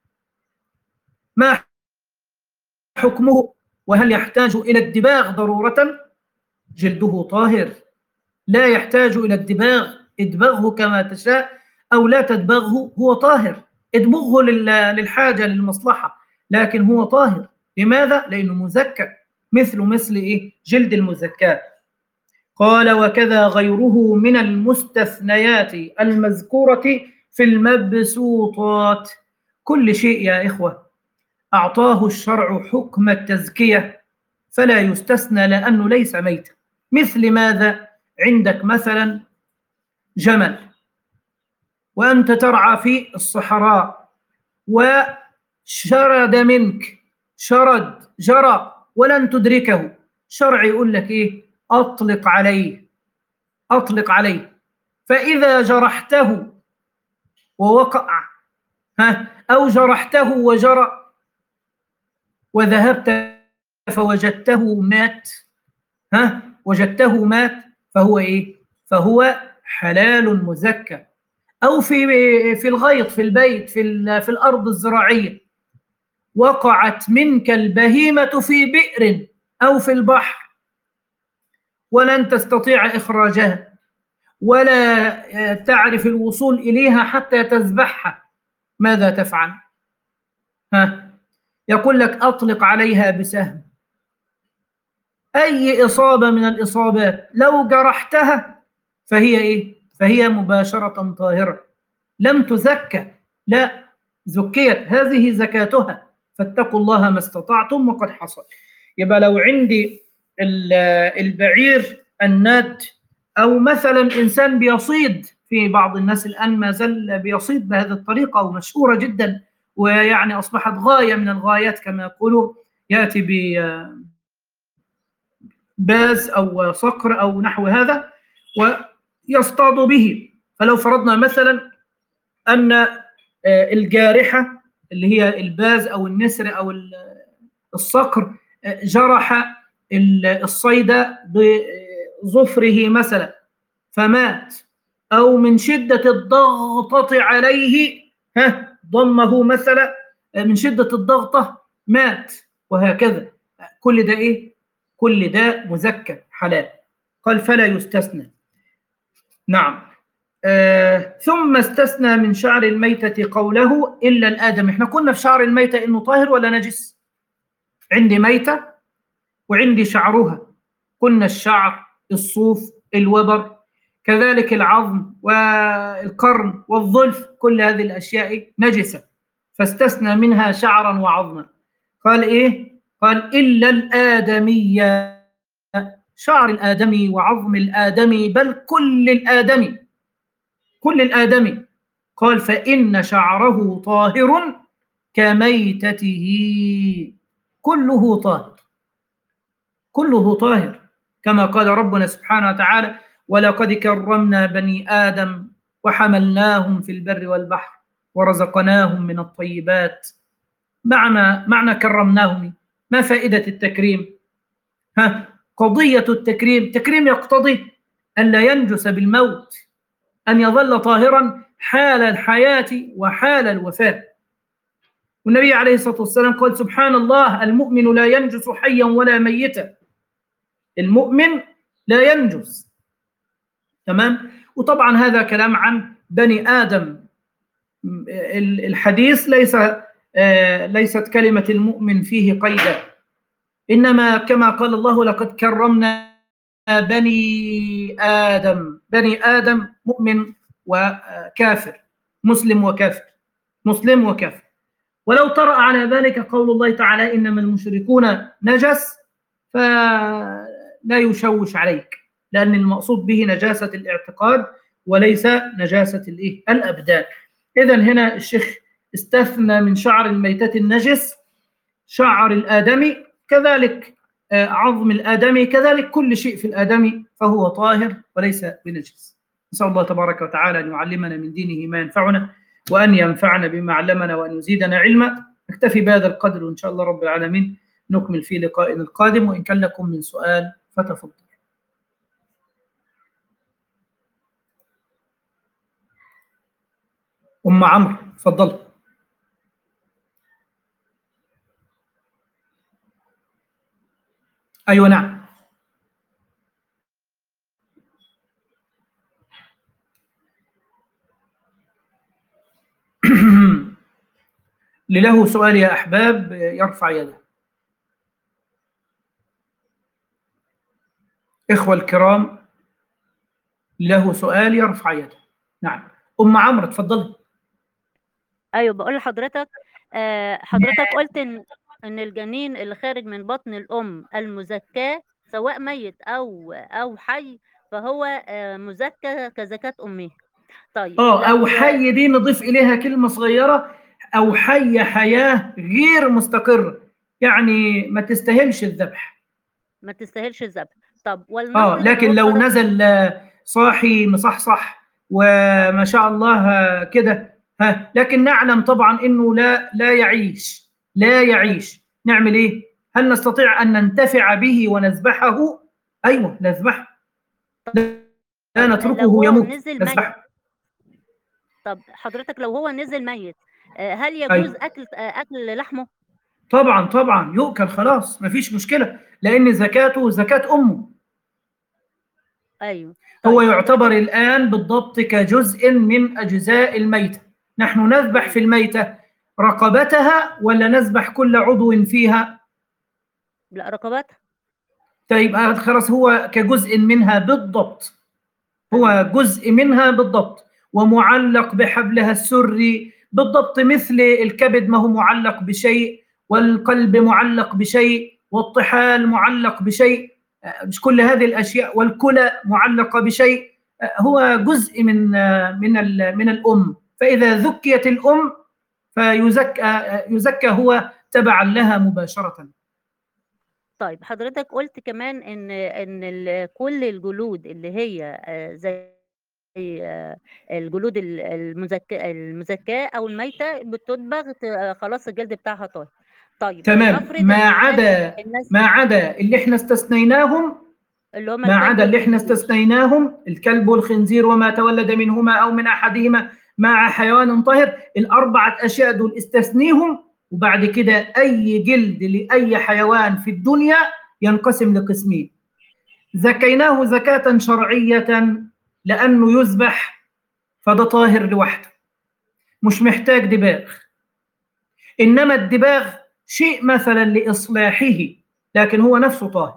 ما حكمه؟ وهل يحتاج إلى الدباغ ضرورة؟ جلده طاهر لا يحتاج إلى الدباغ، ادبغه كما تشاء أو لا تدبغه، هو طاهر، ادبغه للحاجة للمصلحة، لكن هو طاهر. لماذا؟ لأنه مزكى، مثل مثل إيه؟ جلد المزكاة. قال وكذا غيره من المستثنيات المذكورة في المبسوطات، كل شيء يا إخوة أعطاه الشرع حكم التزكية فلا يستثنى لأنه ليس ميتا. مثل ماذا؟ عندك مثلا جمل وأنت ترعى في الصحراء وشرد منك، شرد جرى ولن تدركه، شرع يقول لك إيه؟ أطلق عليه، أطلق عليه، فإذا جرحته ووقع ها أو جرحته وجرى وذهبت فوجدته مات، ها وجدته مات، فهو إيه؟ فهو حلال مزكى. أو في في الغيط في البيت في في الأرض الزراعية، وقعت منك البهيمة في بئر أو في البحر ولن تستطيع إخراجها ولا تعرف الوصول إليها حتى تذبحها، ماذا تفعل؟ ها؟ يقول لك أطلق عليها بسهم. أي إصابة من الإصابات لو جرحتها فهي إيه؟ فهي مباشرة طاهرة، لم تزكى، لا زكيت، هذه زكاتها، فاتقوا الله ما استطعتم وقد حصل. يبقى لو عندي البعير الناد، أو مثلا إنسان بيصيد، في بعض الناس الآن ما زال بيصيد بهذه الطريقة ومشهورة جدا، ويعني أصبحت غاية من الغايات كما يقولوا، يأتي بباز أو صقر أو نحو هذا ويصطاد به. فلو فرضنا مثلا أن الجارحة اللي هي الباز أو النسر أو الصقر جرح الصيد بظفره مثلا فمات، أو من شدة الضغطة عليه ها ضمه مثلا من شدة الضغطة مات، وهكذا. كل ده إيه؟ كل ده مزكى حلال. قال فلا يستثنى. نعم. آه ثم استثنى من شعر الميتة قوله إلا الآدم. احنا قلنا في شعر الميتة إنه طاهر ولا نجس؟ عندي ميتة وعندي شعرها، قلنا الشعر، الصوف، الوبر، كذلك العظم والقرن والظلف، كل هذه الأشياء نجسة، فاستثنى منها شعرا وعظما. قال إيه؟ قال إلا الآدمية، شعر الآدمي وعظم الآدمي، بل كل الآدمي، كل الآدمي. قال فإن شعره طاهر كميتته، كله طاهر، كله طاهر، كما قال ربنا سبحانه وتعالى ولقد كرمنا بني آدم وحملناهم في البر والبحر ورزقناهم من الطيبات. معنى معنى كرمناهم، ما فائدة التكريم؟ ها، قضية التكريم، تكريم يقتضي أن لا ينجس بالموت، أن يظل طاهرا حال الحياة وحال الوفاة. والنبي عليه الصلاة والسلام قال سبحان الله المؤمن لا ينجس حيا ولا ميتا، المؤمن لا ينجس. تمام. وطبعا هذا كلام عن بني آدم، الحديث ليس ليست كلمة المؤمن فيه قيدا، إنما كما قال الله لقد كرمنا بني آدم، بني آدم مؤمن وكافر، مسلم وكافر، مسلم وكافر. ولو طرأ على ذلك قول الله تعالى إنما المشركون نجس، فلا يشوش عليك، لأن المقصود به نجاسة الاعتقاد وليس نجاسة الإيه؟ الأبدان. إذن هنا الشيخ استثنى من شعر الميتة النجس شعر الآدمي، كذلك عظم الآدمي، كذلك كل شيء في الآدمي فهو طاهر وليس بنجس. نسأل الله تبارك وتعالى أن يعلمنا من دينه ما ينفعنا، وأن ينفعنا بما علمنا، وأن يزيدنا علما. نكتفي بهذا القدر، وإن شاء الله رب العالمين نكمل في لقائنا القادم، وإن كان لكم من سؤال فتفضل. أم عمرو تفضل. أيوة نعم. لله سؤال يا أحباب يرفع يده. إخوة الكرام له سؤال يرفع يده. نعم. أم عمرو تفضلي. ايوه بقول لحضرتك، آه حضرتك قلت ان ان الجنين اللي خارج من بطن الام المزكاه سواء ميت او او حي فهو آه مزكى كزكاه امه. طيب اه او لو حي دي نضيف اليها كلمه صغيره، او حي حياه غير مستقره، يعني ما تستاهلش الذبح. ما تستاهلش الذبح. طب اه ولنفرض ان لكن هو لو خرج، نزل صاحي مصحصح وما شاء الله كده، ها، لكن نعلم طبعا انه لا لا يعيش، لا يعيش، نعمل ايه؟ هل نستطيع ان ننتفع به ونذبحه؟ ايوه نذبحه. لا طب نتركه لو هو يموت، نزل ميت نذبحه. طب حضرتك لو هو نزل ميت آه، هل يجوز أيوة. أكل آه، أكل لحمه؟ طبعا طبعا يؤكل خلاص، مفيش مشكلة، لأن زكاته زكاة أمه. أيوه. هو طيب يعتبر حضرتك الآن بالضبط كجزء من أجزاء الميتة. نحن نذبح في الميتة رقبتها ولا نذبح كل عضو فيها؟ لا، رقبتها. طيب آه، خلاص هو كجزء منها بالضبط، تمام. هو جزء منها بالضبط، ومعلق بحبلها السري بالضبط، مثل الكبد ما هو معلق بشيء، والقلب معلق بشيء، والطحال معلق بشيء، آه، مش كل هذه الأشياء، والكلى معلقة بشيء، آه، هو جزء من آه، من ال- من الأم. فإذا ذكيت الأم فيزكى آه، يزكى هو تبعا لها مباشرة. طيب حضرتك قلت كمان إن إن ال كل الجلود اللي هي آآ زي آآ الجلود ال المزك المزكاة أو الميتة بتُدبغ ت خلاص الجلد بتاعها طاهر. طيب تمام، لنفرض ما إن الناس عدا الناس ما عدا اللي احنا استثنيناهم، اللي هم ما الكلب عدا اللي احنا والخنزير. استثنيناهم، الكلب والخنزير وما تولد منهما أو من أحدهما مع حيوان طاهر، الأربعة أشياء دول استثنيهم، وبعد كده أي جلد لأي حيوان في الدنيا ينقسم لقسمين. زكيناه زكاة شرعية لأنه يذبح، فده طاهر لوحده مش محتاج دباغ. إنما الدباغ شيء مثلا لإصلاحه، لكن هو نفسه طاهر.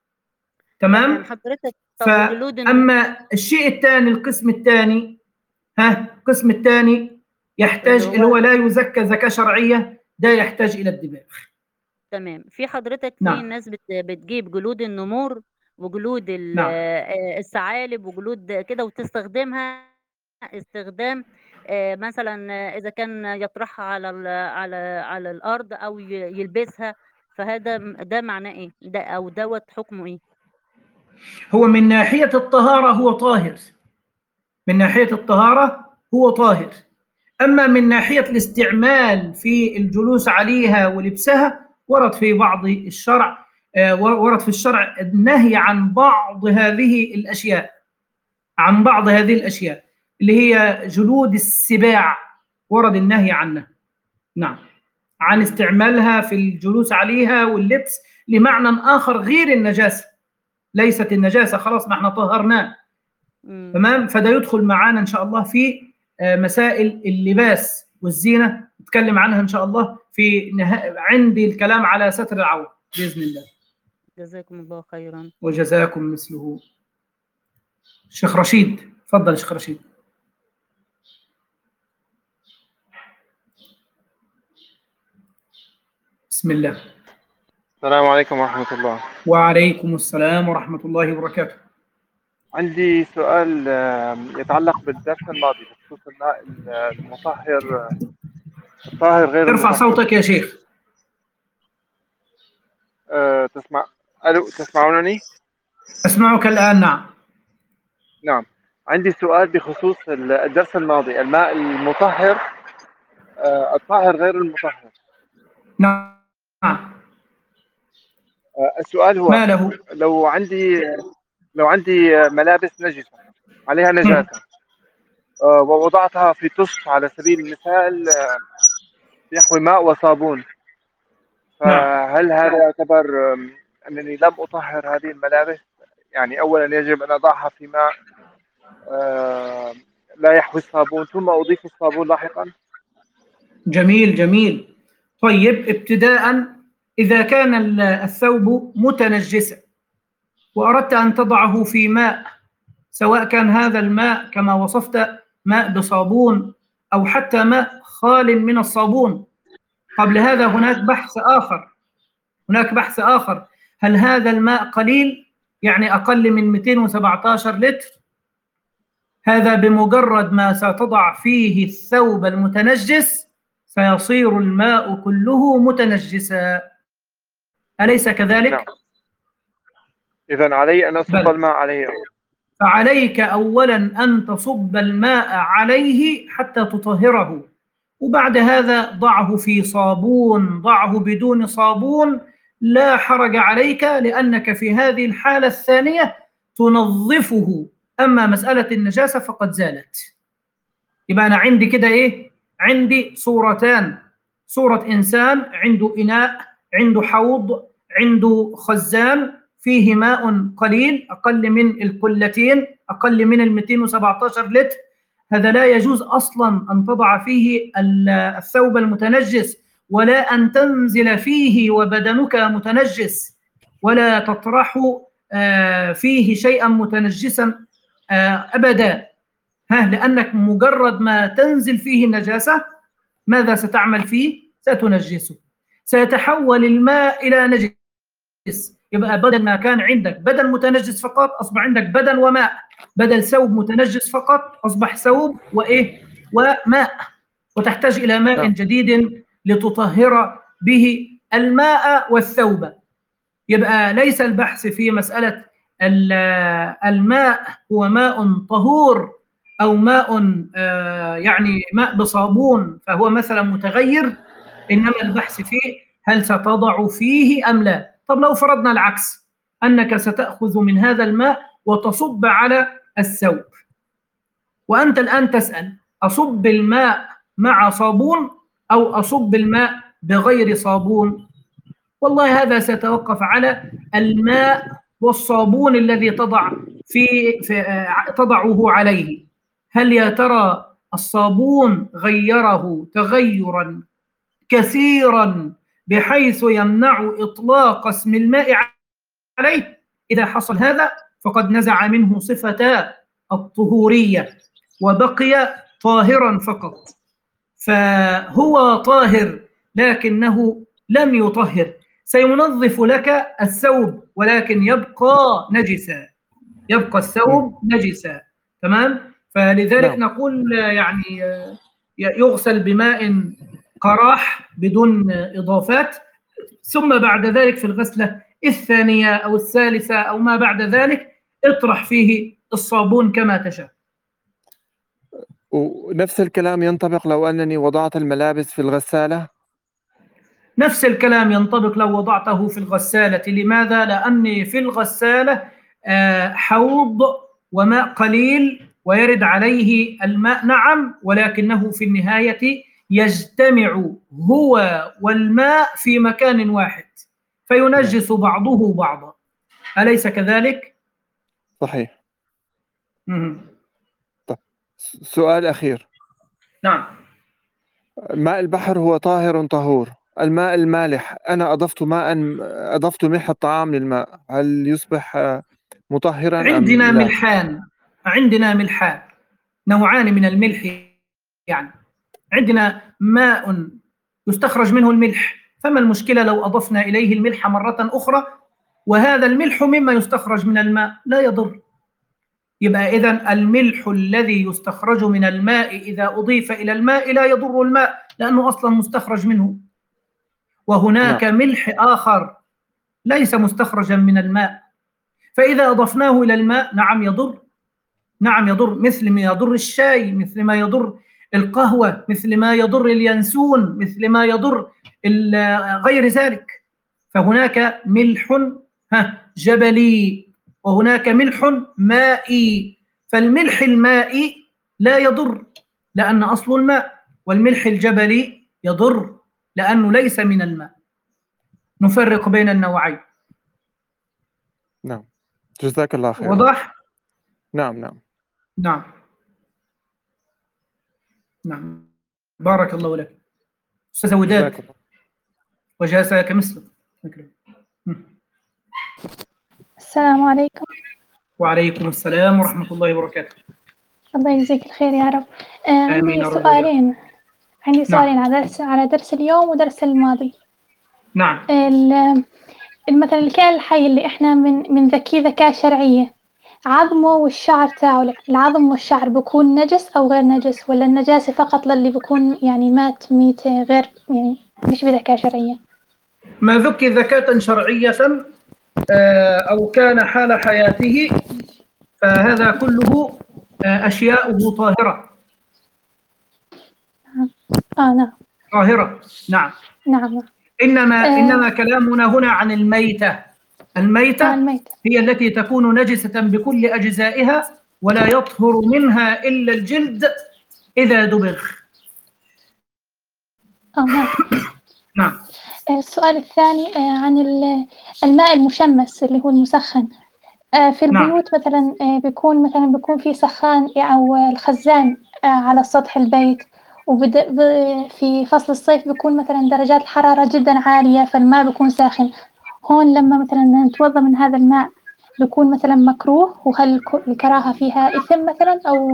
تمام تمام. حضرتك. طب وجلود النمور؟ فأما الشيء الثاني، القسم الثاني، ها القسم الثاني اللي يحتاج، اللي هو هو لا يزكى زكاة شرعية، ده يحتاج إلى الدباغ. تمام. في حضرتك في نعم ناس بت بتجيب جلود النمور وجلود ال نعم آآ الثعالب وجلود كده وتستخدمها استخدام آآ مثلًا إذا كان يطرحها على ال على على الأرض أو ي يلبسها، فهذا م ده معناه إيه؟ ده أو دوّة حكمه إيه؟ هو من ناحية الطهارة هو طاهر، من ناحية الطهارة هو طاهر. أما من ناحية الاستعمال في الجلوس عليها ولبسها، ورد في بعض الشرع آه، ورد في الشرع النهي عن بعض هذه الأشياء، عن بعض هذه الأشياء اللي هي جلود السباع، ورد النهي عنها. نعم، عن إمم. استعمالها في الجلوس عليها واللبس لمعنى آخر غير النجاسة. ليست النجاسة خلاص، ما احنا طهرناه. إمم. تمام. فده يدخل معانا إن شاء الله في آه، مسائل اللباس والزينة، نتكلم عنها إن شاء الله في نها... عندي الكلام على ستر العورة بإذن الله. جزاكم الله خيرًا. وجزاكم مثله. شيخ رشيد، تفضل شيخ رشيد. بسم الله. السلام عليكم ورحمة الله. وعليكم السلام ورحمة الله وبركاته. عندي سؤال يتعلق بالدرس الماضي بخصوص الماء المطهر الطاهر غير ارفع المطهر. صوتك يا شيخ. أه تسمع ألو تسمعونني؟ أسمعك الآن. نعم. نعم. عندي سؤال بخصوص الدرس الماضي، الماء المطهر أه الطاهر غير المطهر. نعم. أه السؤال هو، ما له؟ لو عندي لو عندي ملابس نجسة عليها نجاسة أه ووضعتها في طش على سبيل المثال يحوي ماء وصابون، نعم. فهل هذا يعتبر أنني لم أطهر هذه الملابس؟ يعني أولا يجب أن أضعها في ماء آه لا يحوي الصابون ثم أضيف الصابون لاحقا. جميل جميل. طيب ابتداء، إذا كان الثوب متنجسا وأردت أن تضعه في ماء، سواء كان هذا الماء كما وصفت ماء بصابون أو حتى ماء خال من الصابون، قبل هذا هناك بحث آخر، هناك بحث آخر هل هذا الماء قليل، يعني أقل من مئتين وسبعة عشر لتر؟ هذا بمجرد ما ستضع فيه الثوب المتنجس سيصير الماء كله متنجسا، أليس كذلك؟ نعم. إذن علي أن أصب بل. الماء عليه. فعليك أولا أن تصب الماء عليه حتى تطهره، وبعد هذا ضعه في صابون، ضعه بدون صابون لا حرج عليك، لأنك في هذه الحالة الثانية تنظفه، أما مسألة النجاسة فقد زالت. يبقى أنا عندي كده إيه؟ عندي صورتان، صورة إنسان عنده إناء، عنده حوض، عنده خزان فيه ماء قليل أقل من القلتين، أقل من ال مئتين وسبعة عشر لتر. هذا لا يجوز أصلا أن تضع فيه الثوب المتنجس، ولا أن تنزل فيه وبدنك متنجس، ولا تطرح فيه شيئا متنجسا أبدا. ها، لأنك مجرد ما تنزل فيه النجاسة ماذا ستعمل فيه؟ ستنجسه، سيتحول الماء إلى نجس. يبقى بدل ما كان عندك بدن متنجس فقط أصبح عندك بدن وماء، بدل ثوب متنجس فقط أصبح ثوب وإيه؟ وماء، وتحتاج إلى ماء نعم. جديد لتطهر به الماء والثوب. يبقى ليس البحث في مسألة الماء هو ماء طهور أو ماء يعني ماء بصابون فهو مثلا متغير، إنما البحث فيه هل ستضع فيه أم لا. طب لو فرضنا العكس، أنك ستأخذ من هذا الماء وتصب على الثوب، وأنت الآن تسأل أصب الماء مع صابون أو أصب الماء بغير صابون؟ والله هذا سيتوقف على الماء والصابون الذي تضع في, في تضعه عليه. هل يا ترى الصابون غيره تغيرا كثيرا بحيث يمنع إطلاق اسم الماء عليه؟ إذا حصل هذا فقد نزع منه صفتا الطهورية وبقي طاهرا فقط، فهو طاهر لكنه لم يطهر. سينظف لك الثوب ولكن يبقى نجسا، يبقى الثوب نجسا. تمام؟ فلذلك نعم. نقول يعني يغسل بماء قراح بدون إضافات، ثم بعد ذلك في الغسلة الثانية أو الثالثة أو ما بعد ذلك اطرح فيه الصابون كما تشاء. ونفس الكلام ينطبق لو أنني وضعت الملابس في الغسالة؟ نفس الكلام ينطبق لو وضعته في الغسالة. لماذا؟ لأن في الغسالة حوض وماء قليل ويرد عليه الماء، نعم، ولكنه في النهاية يجتمع هو والماء في مكان واحد فينجس بعضه بعضا، أليس كذلك؟ صحيح. مم. طيب. سؤال أخير. نعم. ماء البحر هو طاهر طهور. الماء المالح أنا أضفت ماء أضفت ملح الطعام للماء، هل يصبح مطهرا؟ عندنا أم لا؟ ملحان، عندنا ملحان نوعان من الملح، يعني عندنا ماء يستخرج منه الملح، فما المشكلة لو أضفنا إليه الملح مرة أخرى وهذا الملح مما يستخرج من الماء؟ لا يضر. يبقى إذن الملح الذي يستخرج من الماء إذا أضيف إلى الماء لا يضر الماء لأنه أصلا مستخرج منه. وهناك نعم. ملح آخر ليس مستخرجا من الماء، فإذا أضفناه إلى الماء نعم يضر، نعم يضر، مثل ما يضر الشاي، مثل ما يضر القهوة، مثل ما يضر اليانسون، مثل ما يضر غير ذلك. فهناك ملح جبلي وهناك ملح مائي، فالملح المائي لا يضر لأن أصل الماء، والملح الجبلي يضر لأنه ليس من الماء. نفرق بين النوعين. نعم، جزاك الله خير. وضح؟ نعم نعم نعم نعم بارك الله لك أستاذ وداد، وجزاك مثله. السلام عليكم. وعليكم السلام ورحمة الله وبركاته. الله يجزيك الخير يا رب. آه آمين. عندي سؤالين عندي سؤالين نعم. على درس على درس اليوم ودرس الماضي. نعم. مثلا الكائن الحي اللي احنا من من ذكي ذكاء شرعية، عظمه والشعر تاعه، العظم والشعر بيكون نجس أو غير نجس، ولا النجاسة فقط للي بيكون يعني مات ميتة غير يعني مش بذكاء شرعية؟ ما ذكي ذكاة شرعية أو كان حال حياته فهذا كله أشياءه طاهرة. آه نعم. طاهرة. نعم. نعم. إنما آه. إنما كلامنا هنا عن الميتة، الميتة الميتة هي التي تكون نجسة بكل أجزائها ولا يطهر منها إلا الجلد إذا دبغ. آه نعم. نعم. السؤال الثاني عن الماء المشمس اللي هو المسخن. في البيوت نعم. مثلا بيكون مثلا بيكون في سخان أو الخزان على سطح البيت، وفي فصل الصيف بيكون مثلا درجات الحرارة جدا عالية فالماء بيكون ساخن. هون لما مثلا نتوضأ من هذا الماء بيكون مثلا مكروه، وهل الكراهة فيها إثم مثلا أو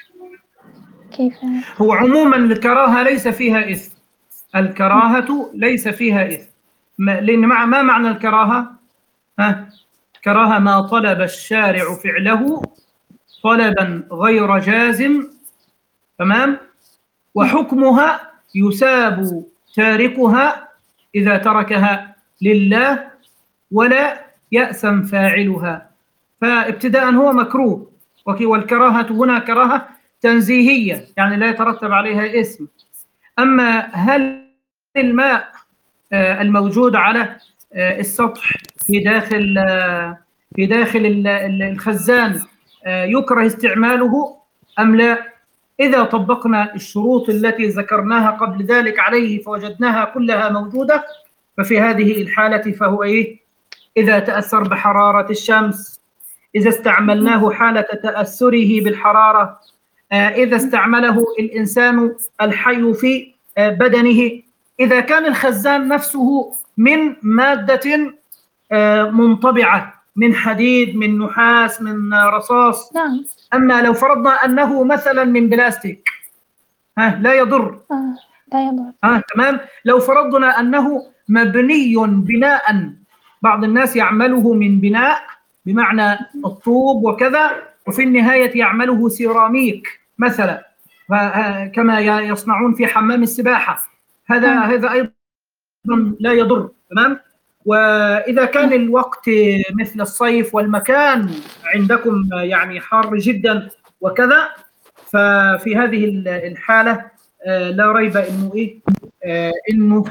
كيف؟ هو عموما الكراهة ليس فيها إثم، الكراهة ليس فيها إثم، لأن مع ما معنى الكراهة؟ ها؟ كراهة ما طلب الشارع فعله طلبا غير جازم، تمام؟ وحكمها يساب تاركها إذا تركها لله ولا يأثم فاعلها. فابتداء هو مكروه، والكراهة هنا كراهة تنزيهية يعني لا يترتب عليها اسم. أما هل الماء الموجود على السطح في داخل في داخل الخزان يكره استعماله أم لا؟ إذا طبقنا الشروط التي ذكرناها قبل ذلك عليه فوجدناها كلها موجودة، ففي هذه الحالة فهو إيه؟ إذا تأثر بحرارة الشمس، إذا استعملناه حالة تأثره بالحرارة، إذا استعمله الإنسان الحي في بدنه، إذا كان الخزان نفسه من مادة منطبعة من حديد من نحاس من رصاص. نعم. أما لو فرضنا أنه مثلا من بلاستيك ها لا يضر. آه لا يضر. ها تمام. لو فرضنا أنه مبني بناء، بعض الناس يعمله من بناء بمعنى الطوب وكذا، وفي النهاية يعمله سيراميك مثلا كما يصنعون في حمام السباحة، هذا م. هذا أيضا لا يضر. تمام. وإذا كان الوقت مثل الصيف والمكان عندكم يعني حار جدا وكذا، ففي هذه الحالة لا ريب إنه إيه إنه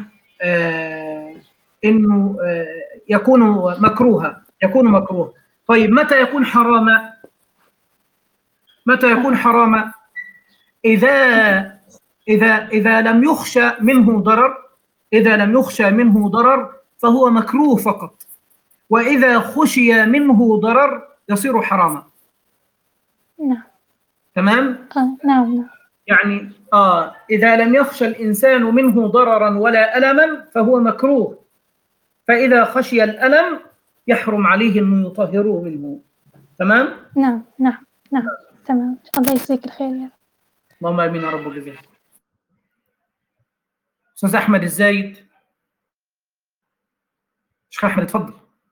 إنه يكون مكروها يكون مكروه. طيب متى يكون حراما؟ متى يكون حراما؟ إذا إذا إذا لم يخشى منه ضرر إذا لم يخشى منه ضرر فهو مكروه فقط، وإذا خشي منه ضرر يصير حراما. نعم. تمام؟ آه نعم نعم. يعني آه إذا لم يخشى الإنسان منه ضررا ولا ألما فهو مكروه، فإذا خشي الألم يحرم عليه أن يطهره منه. تمام؟ نعم نعم نعم تمام. الله يجزيك الخير يا رب. اللهم آمين يا رب الجزاء. أستاذ أحمد الزايد. شيخ أحمد اتفضل.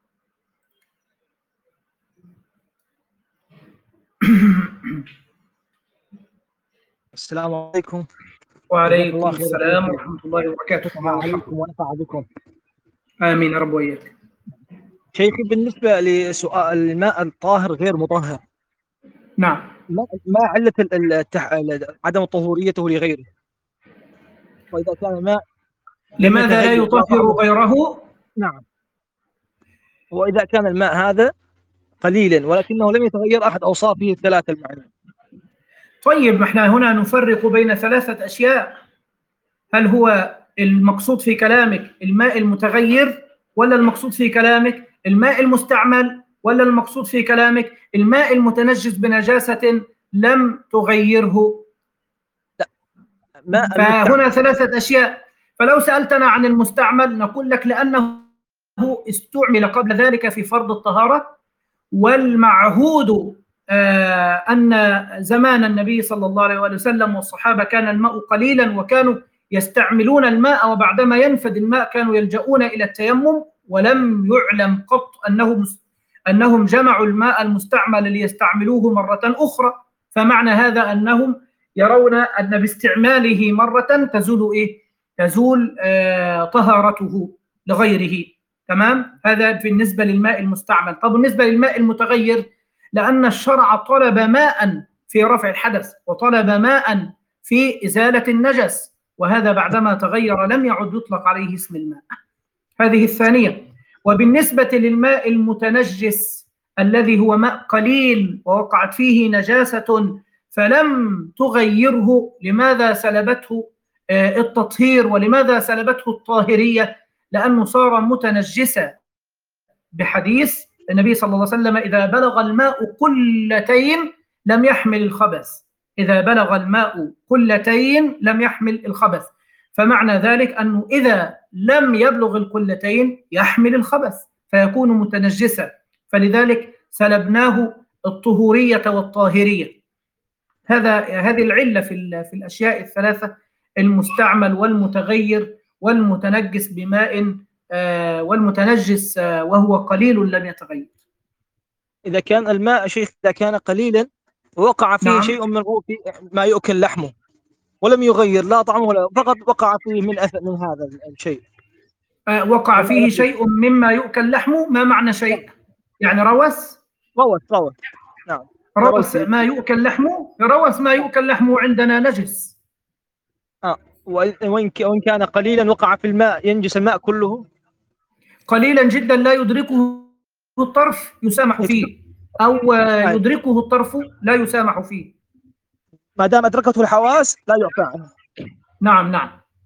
السلام عليكم. وعليكم السلام ورحمة الله وبركاته. وعليكم ونفع بكم. آمين يا رب وإياك. شيخي بالنسبة لسؤال الماء الطاهر غير مطهر، نعم، ما علة التح... عدم طهوريته لغيره؟ وإذا كان الماء لماذا لا يطهر غيره؟ نعم. وإذا كان الماء هذا قليلا ولكنه لم يتغير أحد أوصافه الثلاثة المعنى. طيب احنا هنا نفرق بين ثلاثة أشياء. هل هو المقصود في كلامك الماء المتغير، ولا المقصود في كلامك الماء المستعمل، ولا المقصود في كلامك الماء المتنجس بنجاسة لم تغيره؟ لا، ماء فهنا ثلاثة أشياء. فلو سألتنا عن المستعمل نقول لك لأنه استعمل قبل ذلك في فرض الطهارة، والمعهود آه أن زمان النبي صلى الله عليه وسلم والصحابة كان الماء قليلا وكانوا يستعملون الماء، وبعدما ينفد الماء كانوا يلجؤون إلى التيمم، ولم يعلم قط أنهم أنهم جمعوا الماء المستعمل ليستعملوه مرة أخرى. فمعنى هذا أنهم يرون أن باستعماله مرة تزول إيه؟ تزول آه طهارته لغيره. تمام؟ هذا بالنسبة للماء المستعمل. طب بالنسبة للماء المتغير، لأن الشرع طلب ماء في رفع الحدث وطلب ماء في إزالة النجس، وهذا بعدما تغير لم يعد يطلق عليه اسم الماء. هذه الثانية. وبالنسبة للماء المتنجس الذي هو ماء قليل ووقعت فيه نجاسة فلم تغيره، لماذا سلبته التطهير ولماذا سلبته الطاهرية؟ لأنه صار متنجسا بحديث النبي صلى الله عليه وسلم: إذا بلغ الماء قلتين لم يحمل الخبث. إذا بلغ الماء قلتين لم يحمل الخبث، فمعنى ذلك أنه إذا لم يبلغ القلتين يحمل الخبث فيكون متنجسا، فلذلك سلبناه الطهورية والطاهرية. هذا هذه العلة في في الأشياء الثلاثة: المستعمل والمتغير والمتنجس بماء آه والمتنجس آه وهو قليل لم يتغير. إذا كان الماء شيخ إذا كان قليلا ووقع فيه نعم. شيء من ما يؤكل لحمه ولم يغير لا طعمه ولا فقط وقع فيه من أثر من هذا الشيء، آه وقع فيه شيء مما يؤكل لحمه. ما معنى شيء؟ يعني روث روث روث نعم روث ما يؤكل لحمه. روث ما يؤكل لحمه عندنا نجس. اه وإن كان قليلا وقع في الماء ينجس الماء كله. قليلا جدا لا يدركه الطرف يسامح فيه، أو يدركه الطرف لا يسامح فيه. ما دام أدركته الحواس لا يعفى عنه. نعم نعم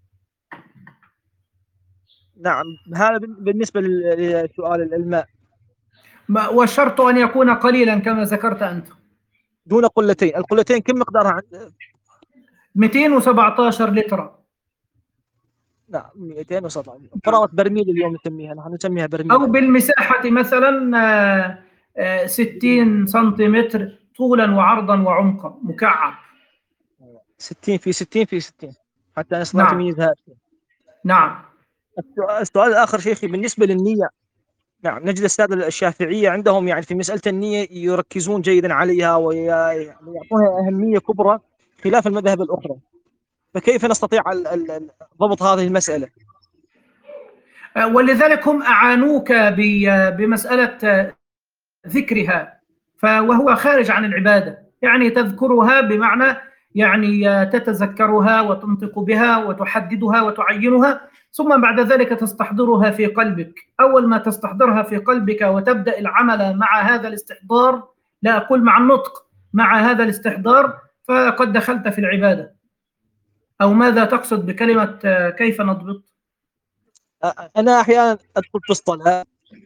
نعم. هذا بالنسبة لسؤال الماء. والشرط أن يكون قليلا كما ذكرت أنت. دون قلتين. القلتين كم مقدارها؟ مئتين وسبعة عشر لتر. نعم مئتين وسبعة عشر. قراءة برميل اليوم نسميها، نحن نسميها برميل. أو بالمساحة مثلا ستين سنتيمتر طولا وعرضا وعمقا مكعب. ستين في ستين في ستين حتى نستطيع تمييز هذا. نعم. السؤال الآخر شيخي بالنسبة للنية. نعم نجد السادة الشافعية عندهم يعني في مسألة النية يركزون جيدا عليها ويعطونها أهمية كبرى خلاف المذاهب الأخرى، فكيف نستطيع ضبط هذه المسألة؟ ولذلك هم أعانوك بمسألة ذكرها، وهو خارج عن العبادة، يعني تذكرها بمعنى يعني تتذكرها وتنطق بها وتحددها وتعينها، ثم بعد ذلك تستحضرها في قلبك. أول ما تستحضرها في قلبك وتبدأ العمل مع هذا الاستحضار، لا أقول مع النطق، مع هذا الاستحضار، فقد دخلت في العبادة. أو ماذا تقصد بكلمة كيف نضبط؟ أنا أحيانا أدخل في الصلاة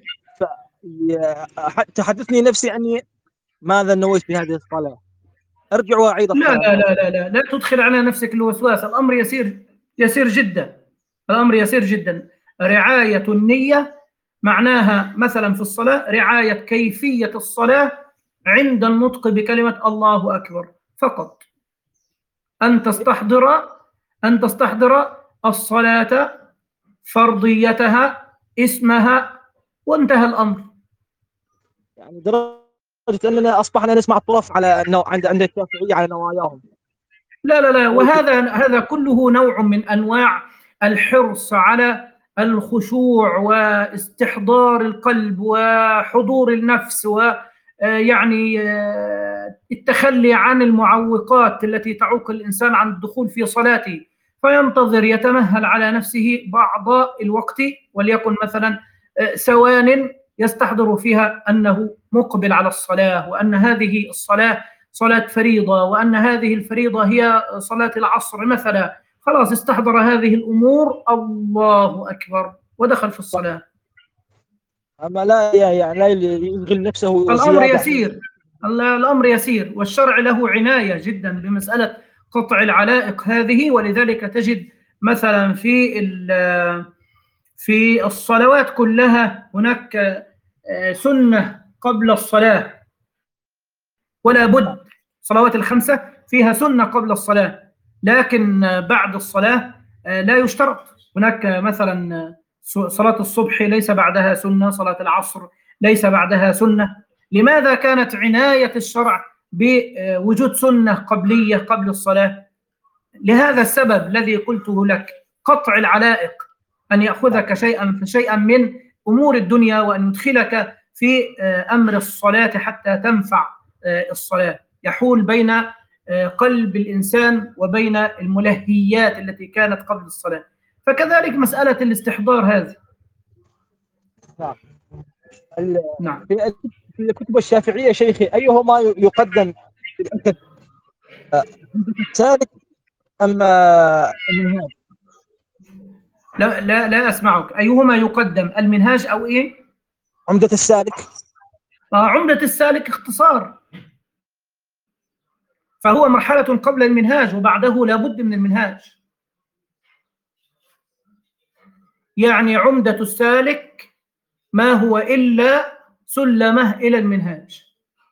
فتحدثني نفسي أني ماذا نويت في هذه الصلاة، أرجع وأعيد الصلاة. لا لا لا لا لا تدخل على نفسك الوسواس. الأمر يسير يسير جدا. الأمر يسير جدا. رعاية النية معناها مثلا في الصلاة رعاية كيفية الصلاة عند النطق بكلمة الله أكبر فقط. أن تستحضر أن تستحضر الصلاة، فرضيتها، اسمها، وانتهى الأمر. يعني درجة أننا أصبحنا نسمع الطرف على نوع عند عند الشافعية على نواياهم. لا لا لا وهذا هذا كله نوع من أنواع الحرص على الخشوع واستحضار القلب وحضور النفس، ويعني التخلي عن المعوقات التي تعوق الإنسان عن الدخول في صلاته، فينتظر يتمهل على نفسه بعض الوقت، وليكن مثلا ثوان يستحضر فيها أنه مقبل على الصلاة، وأن هذه الصلاة صلاة فريضة، وأن هذه الفريضة هي صلاة العصر مثلا. خلاص استحضر هذه الأمور، الله أكبر، ودخل في الصلاة. أما لا يعني لا يشغل نفسه. الأمر يسير. الأمر يسير، والشرع له عناية جدا بمسألة قطع العلائق هذه. ولذلك تجد مثلا في في الصلوات كلها هناك سنة قبل الصلاة، ولا بد. الصلوات الخمسة فيها سنة قبل الصلاة، لكن بعد الصلاة لا يشترط. هناك مثلا صلاة الصبح ليس بعدها سنة، صلاة العصر ليس بعدها سنة. لماذا كانت عناية الشرع بوجود سنة قبلية قبل الصلاة؟ لهذا السبب الذي قلته لك، قطع العلائق، أن يأخذك شيئا فشيئا من أمور الدنيا وأن يدخلك في أمر الصلاة حتى تنفع الصلاة، يحول بين قلب الإنسان وبين الملهيات التي كانت قبل الصلاة. فكذلك مسألة الاستحضار هذه. نعم. ال- نعم. في ال- في الكتب الشافعية شيخي أيهما يقدم في الأكد آه، السالك أم آه، المنهاج؟ لا لا لا أسمعك. أيهما يقدم، المنهاج أو إيه؟ عمدة السالك. آه عمدة السالك اختصار، فهو مرحلة قبل المنهاج وبعده لا بد من المنهاج. يعني عمدة السالك ما هو إلا سلمه إلى المنهاج،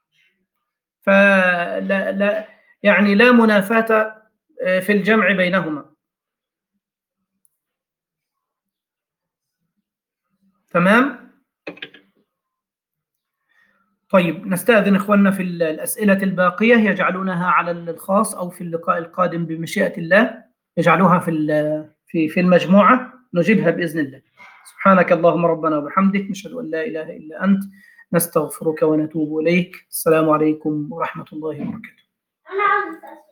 فلا لا يعني لا منافاة في الجمع بينهما. تمام. طيب نستأذن إخواننا في الأسئلة الباقية يجعلونها على الخاص أو في اللقاء القادم بمشيئة الله، يجعلوها في في في المجموعة نجيبها بإذن الله. سبحانك اللهم ربنا وبحمدك، نشهد أن لا إله إلا أنت، نستغفرك ونتوب إليك. السلام عليكم ورحمة الله وبركاته.